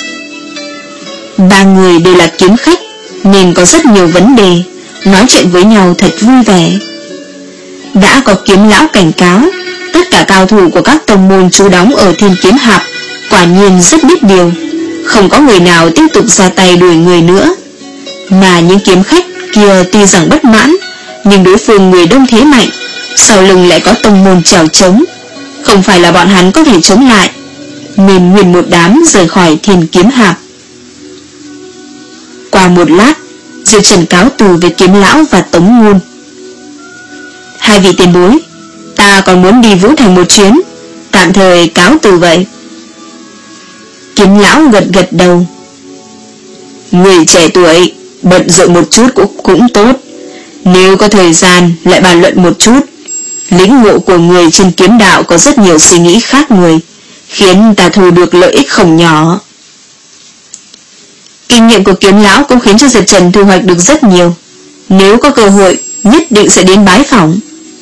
Ba người đều là kiếm khách nên có rất nhiều vấn đề, nói chuyện với nhau thật vui vẻ. Đã có kiếm lão cảnh cáo, tất Tất cả cao thủ của các tông môn trú đóng ở Thiên Kiếm Hạp quả nhiên rất biết điều, không có người nào tiếp tục ra tay đuổi người nữa. Mà những kiếm khách kia tuy rằng bất mãn, nhưng đối phương người đông thế mạnh, sau lưng lại có tông môn trèo trống, không phải là bọn hắn có thể chống lại, nên nguyên một đám rời khỏi Thiên Kiếm Hạp. Qua một lát, Diệp Trần cáo từ với Kiếm Lão và Tống Ngôn. Hai vị tiền bối, ta còn muốn đi Vũ Thành một chuyến, tạm thời cáo từ vậy. Kiếm Lão gật gật đầu. Người trẻ tuổi, bận rộn một chút cũng, cũng tốt. Nếu có thời gian lại bàn luận một chút. Lĩnh ngộ của người trên kiếm đạo có rất nhiều suy nghĩ khác người, khiến ta thu được lợi ích không nhỏ. Kinh nghiệm của Kiếm Lão cũng khiến cho Diệp Trần thu hoạch được rất nhiều. Nếu có cơ hội, nhất định sẽ đến bái phỏng.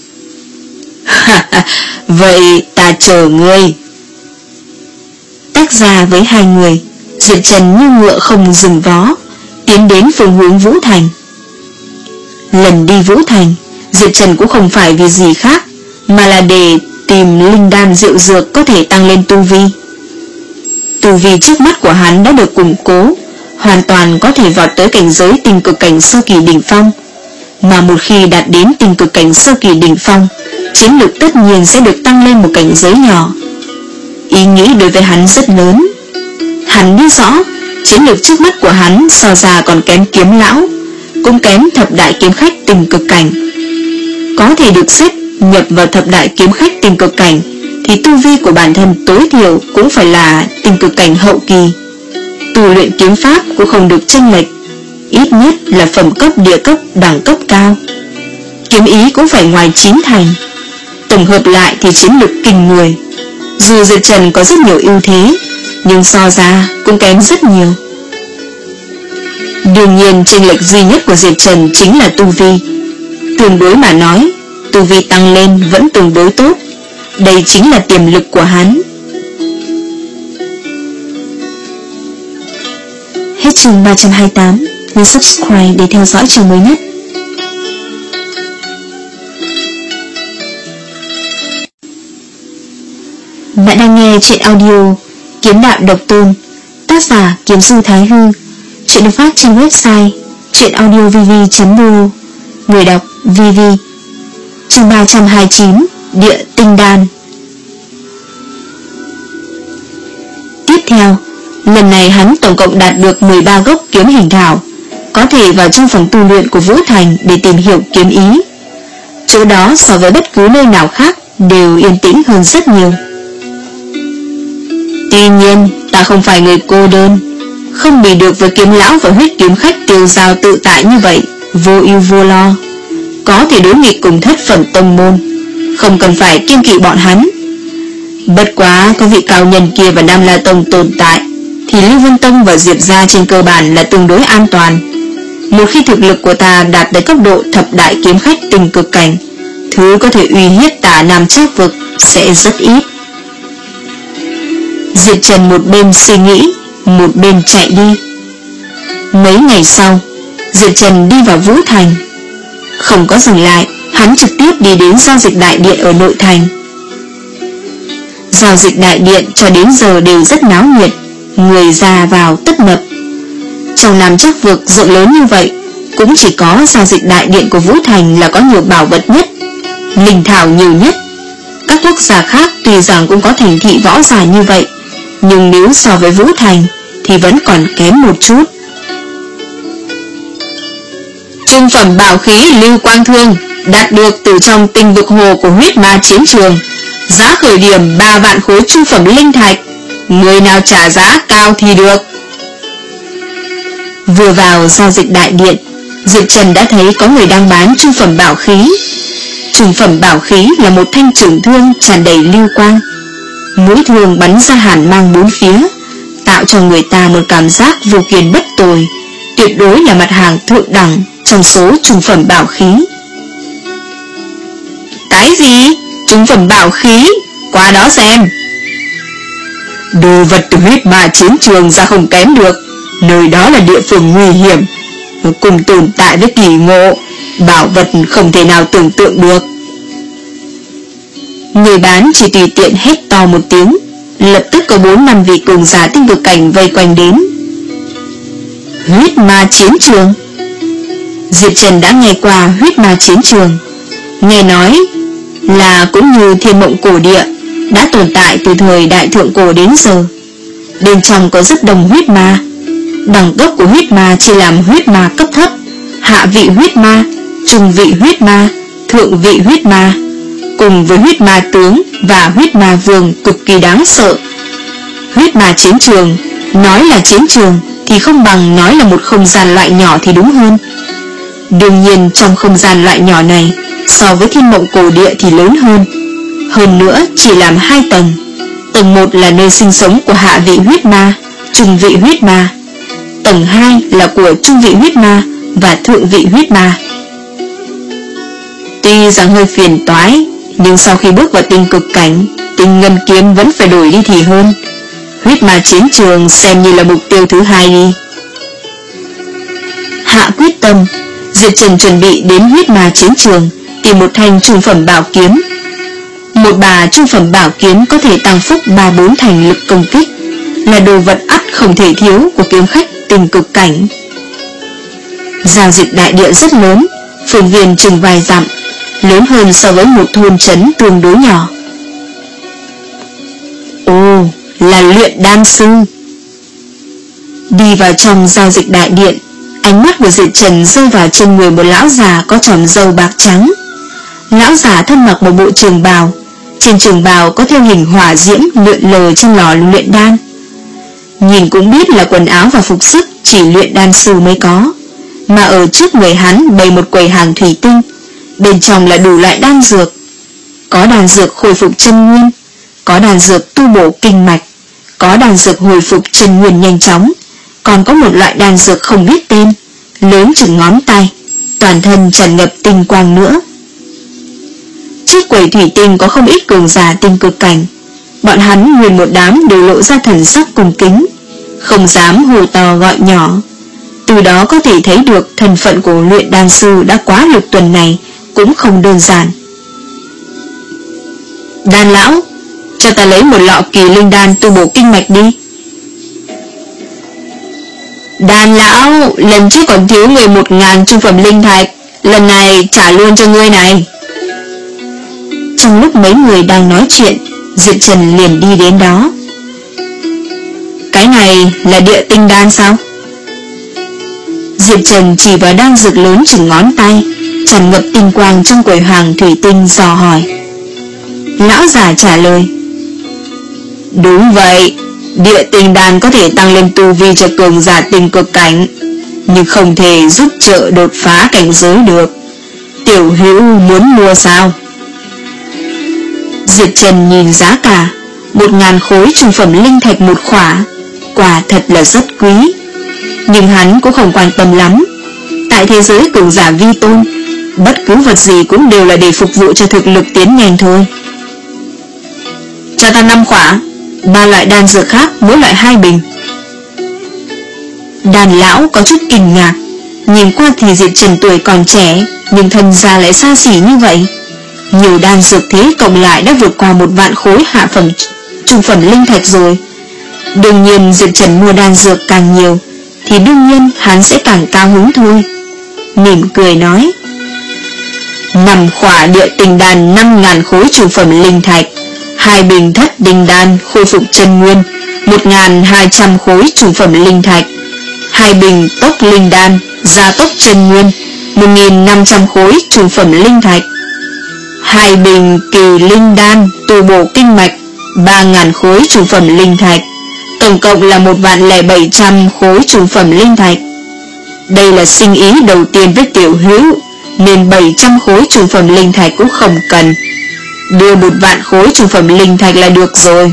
Vậy ta chờ ngươi. Tách ra với hai người, Diệp Trần như ngựa không dừng vó, tiến đến phương hướng Vũ Thành. Lần đi Vũ Thành, Diệp Trần cũng không phải vì gì khác, mà là để tìm linh đan diệu dược có thể tăng lên tu vi. Tu vi trước mắt của hắn đã được củng cố, hoàn toàn có thể vọt tới cảnh giới tinh cực cảnh sơ kỳ đỉnh phong. Mà một khi đạt đến tinh cực cảnh sơ kỳ đỉnh phong, chiến lực tất nhiên sẽ được tăng lên một cảnh giới nhỏ. Ý nghĩ đối với hắn rất lớn. Hắn biết rõ chiến lược trước mắt của hắn so ra còn kém Kiếm Lão, cũng kém thập đại kiếm khách tinh cực cảnh. Có thể được xếp nhập vào thập đại kiếm khách tinh cực cảnh thì tu vi của bản thân tối thiểu cũng phải là tinh cực cảnh hậu kỳ. Tu luyện kiếm pháp cũng không được chênh lệch, ít nhất là phẩm cấp địa cấp đẳng cấp cao. Kiếm ý cũng phải ngoài chín thành. Tổng hợp lại thì chiến lược kinh người. Dù Diệp Trần có rất nhiều ưu thế, nhưng so ra cũng kém rất nhiều. Đương nhiên chênh lệch duy nhất của Diệp Trần chính là tu vi. Tương đối mà nói, tu vi tăng lên vẫn tương đối tốt. Đây chính là tiềm lực của hắn. Hết chương ba trăm hai mươi tám. Nhấn subscribe để theo dõi chương mới nhất. Bạn đang nghe chuyện audio Kiếm Đạo Độc Tôn, tác giả Kiếm Sư Thái Hư. Chuyện được phát trên website chuyenaudiovv chấm bu. Người đọc vê vê. Chương ba trăm hai mươi chín. Địa Tinh Đan. Tiếp theo, lần này hắn tổng cộng đạt được mười ba gốc kiếm hình thảo, có thể vào trong phòng tu luyện của Vũ Thành để tìm hiểu kiếm ý. Chỗ đó so với bất cứ nơi nào khác đều yên tĩnh hơn rất nhiều. Tuy nhiên, ta không phải người cô đơn, không bị được với Kiếm Lão và huyết kiếm khách tiêu dao tự tại như vậy, vô ưu vô lo. Có thể đối nghịch cùng thất phẩm tông môn, không cần phải kiêng kỵ bọn hắn. Bất quá có vị cao nhân kia và Nam La Tông tồn tại, thì Lưu Vân Tông và Diệp gia trên cơ bản là tương đối an toàn. Một khi thực lực của ta đạt tới cấp độ thập đại kiếm khách tinh cực cảnh, thứ có thể uy hiếp ta Nam Trác vực sẽ rất ít. Diệp Trần một bên suy nghĩ, một bên chạy đi. Mấy ngày sau, Diệp Trần đi vào Vũ Thành. Không có dừng lại, hắn trực tiếp đi đến giao dịch đại điện ở nội thành. Giao dịch đại điện cho đến giờ đều rất náo nhiệt, người ra vào tấp nập. Trong Nam Trác vực rộng lớn như vậy, cũng chỉ có giao dịch đại điện của Vũ Thành là có nhiều bảo vật nhất, linh thảo nhiều nhất. Các quốc gia khác tuy rằng cũng có thành thị võ giả như vậy, nhưng nếu so với Vũ Thành thì vẫn còn kém một chút. Trung phẩm bảo khí Lưu Quang Thương đạt được từ trong tinh vực hồ của huyết ma chiến trường, giá khởi điểm ba vạn khối trung phẩm linh thạch, người nào trả giá cao thì được. Vừa vào giao dịch đại điện, Diệp Trần đã thấy có người đang bán trung phẩm bảo khí. Trung phẩm bảo khí là một thanh trường thương tràn đầy lưu quang, mũi thương bắn ra hàn mang bốn phía, tạo cho người ta một cảm giác vô kiên bất tồi, tuyệt đối là mặt hàng thượng đẳng trong số trung phẩm bảo khí. Cái gì? Trung phẩm bảo khí? Qua đó xem. Đồ vật từ huyết ma chiến trường ra không kém được, nơi đó là địa phương nguy hiểm, cùng tồn tại với kỳ ngộ, bảo vật không thể nào tưởng tượng được. Người bán chỉ tùy tiện hét to một tiếng, lập tức có bốn năm vị cường giả tinh vực cảnh vây quanh đến. Huyết ma chiến trường. Diệp Trần đã nghe qua huyết ma chiến trường, nghe nói là cũng như thiên mộng cổ địa, đã tồn tại từ thời đại thượng cổ đến giờ. Bên trong có rất đông huyết ma. Đẳng cấp của huyết ma chia làm huyết ma cấp thấp, hạ vị huyết ma, trung vị huyết ma, thượng vị huyết ma, cùng với huyết ma tướng và huyết ma vương cực kỳ đáng sợ. Huyết ma chiến trường, nói là chiến trường thì không bằng nói là một không gian loại nhỏ thì đúng hơn. Đương nhiên trong không gian loại nhỏ này, so với thiên mộng cổ địa thì lớn hơn. Hơn nữa chỉ làm hai tầng. Tầng một là nơi sinh sống của hạ vị huyết ma, trung vị huyết ma. Tầng hai là của trung vị huyết ma và thượng vị huyết ma. Tuy rằng hơi phiền toái, nhưng sau khi bước vào tinh cực cảnh, tinh ngân kiếm vẫn phải đổi đi thì hơn. Huyết ma chiến trường xem như là mục tiêu thứ hai đi. Hạ quyết tâm, Diệp Trần chuẩn bị đến huyết ma chiến trường tìm một thanh trung phẩm bảo kiếm. Một bà trung phẩm bảo kiếm có thể tăng phúc ba bốn thành lực công kích, là đồ vật ắt không thể thiếu của kiếm khách tinh cực cảnh. Giao dịch đại địa rất lớn, phương viên chừng vài dặm, lớn hơn so với một thôn trấn tương đối nhỏ. Ồ, là luyện đan sư. Đi vào trong giao dịch đại điện, ánh mắt của Diệp Trần rơi vào trên người một lão già có chòm râu bạc trắng. Lão già thân mặc một bộ trường bào, trên trường bào có theo hình hỏa diễm lượn lờ trên lò luyện đan. Nhìn cũng biết là quần áo và phục sức chỉ luyện đan sư mới có, mà ở trước người hắn bày một quầy hàng thủy tinh, bên trong là đủ loại đan dược. Có đan dược hồi phục chân nguyên, có đan dược tu bổ kinh mạch, có đan dược hồi phục chân nguyên nhanh chóng, còn có một loại đan dược không biết tên, lớn chừng ngón tay, toàn thân tràn ngập tinh quang nữa. Trước quầy thủy tinh có không ít cường giả tinh cực cảnh, bọn hắn nguyên một đám đều lộ ra thần sắc cung kính, không dám hô to gọi nhỏ. Từ đó có thể thấy được thân phận của luyện đan sư đã quá lục tuần này cũng không đơn giản. Đan lão, cho ta lấy một lọ kỳ linh đan tu bổ kinh mạch đi. Đan lão, lần trước còn thiếu người một ngàn trung phẩm linh thạch, lần này trả luôn cho ngươi này. Trong lúc mấy người đang nói chuyện, Diệp Trần liền đi đến đó. Cái này là địa tinh đan sao? Diệp Trần chỉ vào đan dược lớn chừng ngón tay, tràn ngập tinh quang trong quầy hàng thủy tinh dò hỏi. Lão già trả lời. Đúng vậy, địa tinh đan có thể tăng lên tu vi cho cường giả tinh cực cảnh, nhưng không thể giúp trợ đột phá cảnh giới được. Tiểu hữu muốn mua sao? Diệp Trần nhìn giá cả, một ngàn khối trung phẩm linh thạch một khỏa, quả thật là rất quý. Nhưng hắn cũng không quan tâm lắm. Tại thế giới cường giả vi tôn, bất cứ vật gì cũng đều là để phục vụ cho thực lực tiến nhanh thôi. Cho ta năm khỏa, ba loại đan dược khác mỗi loại hai bình. Đàn lão có chút kinh ngạc, nhìn qua thì Diệp Trần tuổi còn trẻ, nhưng thân gia lại xa xỉ như vậy. Nhiều đan dược thế cộng lại đã vượt qua một vạn khối hạ phẩm trung phẩm linh thạch rồi. Đương nhiên Diệp Trần mua đan dược càng nhiều thì đương nhiên hắn sẽ càng cao hứng thôi. Mỉm cười nói. Năm khỏa địa tinh đan năm ngàn khối trung phẩm linh thạch, hai bình thất tinh đan khôi phục chân nguyên một ngàn hai trăm khối trung phẩm linh thạch, hai bình tốc linh đan gia tốc chân nguyên một nghìn năm trăm khối trung phẩm linh thạch, hai bình kỳ linh đan tu bổ kinh mạch ba ngàn khối trung phẩm linh thạch, tổng cộng là một vạn lẻ bảy trăm khối trung phẩm linh thạch. Đây là sinh ý đầu tiên với tiểu hữu, nên bảy trăm khối trung phẩm linh thạch cũng không cần, đưa một vạn khối trung phẩm linh thạch là được rồi.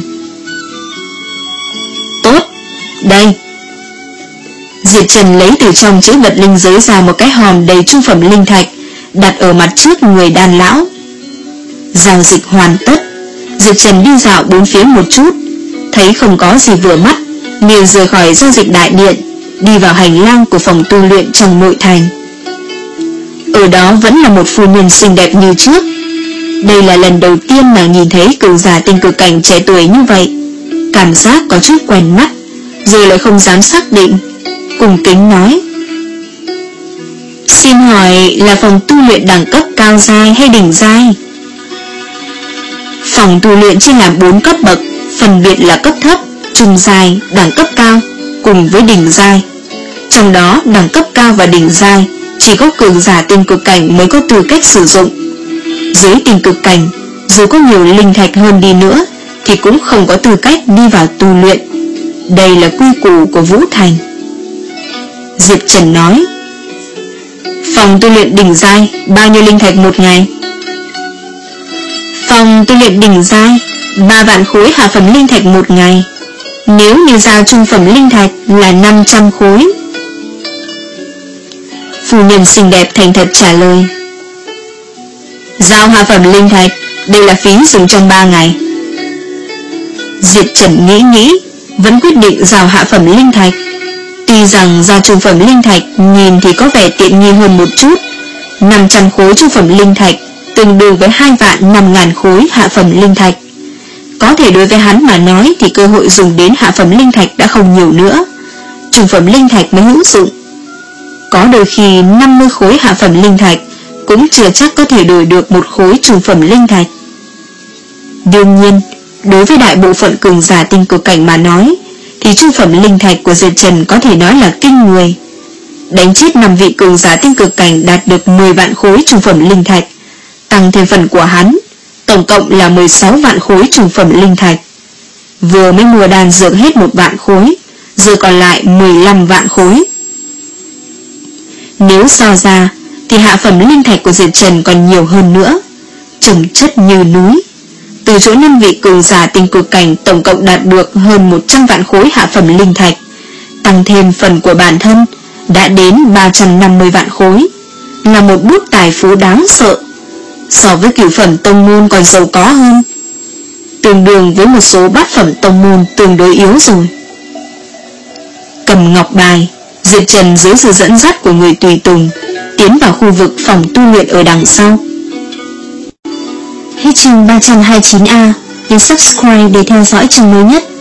Tốt, đây. Diệp Trần lấy từ trong chữ vật linh giới ra một cái hòm đầy trung phẩm linh thạch, đặt ở mặt trước người đàn lão. Giao dịch hoàn tất, Diệp Trần đi dạo bốn phía một chút, thấy không có gì vừa mắt, liền rời khỏi giao dịch đại điện, đi vào hành lang của phòng tu luyện trong nội thành. Ở đó vẫn là một phu nhân xinh đẹp như trước. Đây là lần đầu tiên nàng nhìn thấy cường giả tinh cực cảnh trẻ tuổi như vậy, cảm giác có chút quen mắt, rồi lại không dám xác định, cung kính nói: "Xin hỏi là phòng tu luyện đẳng cấp cao giai hay đỉnh giai?" Phòng tu luyện chia làm bốn cấp bậc, phân biệt là cấp thấp, trung giai, đẳng cấp cao cùng với đỉnh giai. Trong đó đẳng cấp cao và đỉnh giai chỉ có cường giả tinh cực cảnh mới có tư cách sử dụng. Dưới tinh cực cảnh, dù có nhiều linh thạch hơn đi nữa thì cũng không có tư cách đi vào tu luyện. Đây là quy củ của Vũ Thành. Diệp Trần nói: "Phòng tu luyện đỉnh giai bao nhiêu linh thạch một ngày?" "Phòng tu luyện đỉnh giai ba vạn khối hạ phẩm linh thạch một ngày. Nếu như giao trung phẩm linh thạch là năm trăm khối." Phu nhân xinh đẹp thành thật trả lời: "Giao hạ phẩm linh thạch, đây là phí dùng trong ba ngày." Diệp Trần nghĩ nghĩ, vẫn quyết định giao hạ phẩm linh thạch. Tuy rằng giao trung phẩm linh thạch nhìn thì có vẻ tiện nghi hơn một chút, năm trăm khối trung phẩm linh thạch tương đương với hai vạn năm ngàn khối hạ phẩm linh thạch. Có thể đối với hắn mà nói thì cơ hội dùng đến hạ phẩm linh thạch đã không nhiều nữa, trung phẩm linh thạch mới hữu dụng. Có đôi khi năm mươi khối hạ phẩm linh thạch cũng chưa chắc có thể đổi được một khối trung phẩm linh thạch. Đương nhiên, đối với đại bộ phận cường giả tinh cực cảnh mà nói thì trung phẩm linh thạch của Diệp Trần có thể nói là kinh người. Đánh chết năm vị cường giả tinh cực cảnh đạt được mười vạn khối trung phẩm linh thạch, tăng thêm phần của hắn, tổng cộng là mười sáu vạn khối trung phẩm linh thạch. Vừa mới mua đan dược hết một vạn khối, giờ còn lại mười lăm vạn khối. Nếu so ra thì hạ phẩm linh thạch của Diệp Trần còn nhiều hơn nữa, chồng chất như núi. Từ chỗ năm vị cường giả tinh cực cảnh tổng cộng đạt được hơn một trăm vạn khối hạ phẩm linh thạch, tăng thêm phần của bản thân đã đến ba trăm năm mươi vạn khối, là một bút tài phú đáng sợ. So với cửu phẩm tông môn còn giàu có hơn, tương đương với một số bát phẩm tông môn tương đối yếu rồi. Cầm ngọc bài, Diệp Trần dưới sự dẫn dắt của người tùy tùng tiến vào khu vực phòng tu luyện ở đằng sau. Hết chương ba trăm hai mươi chín A, nhấn subscribe để theo dõi chương mới nhất.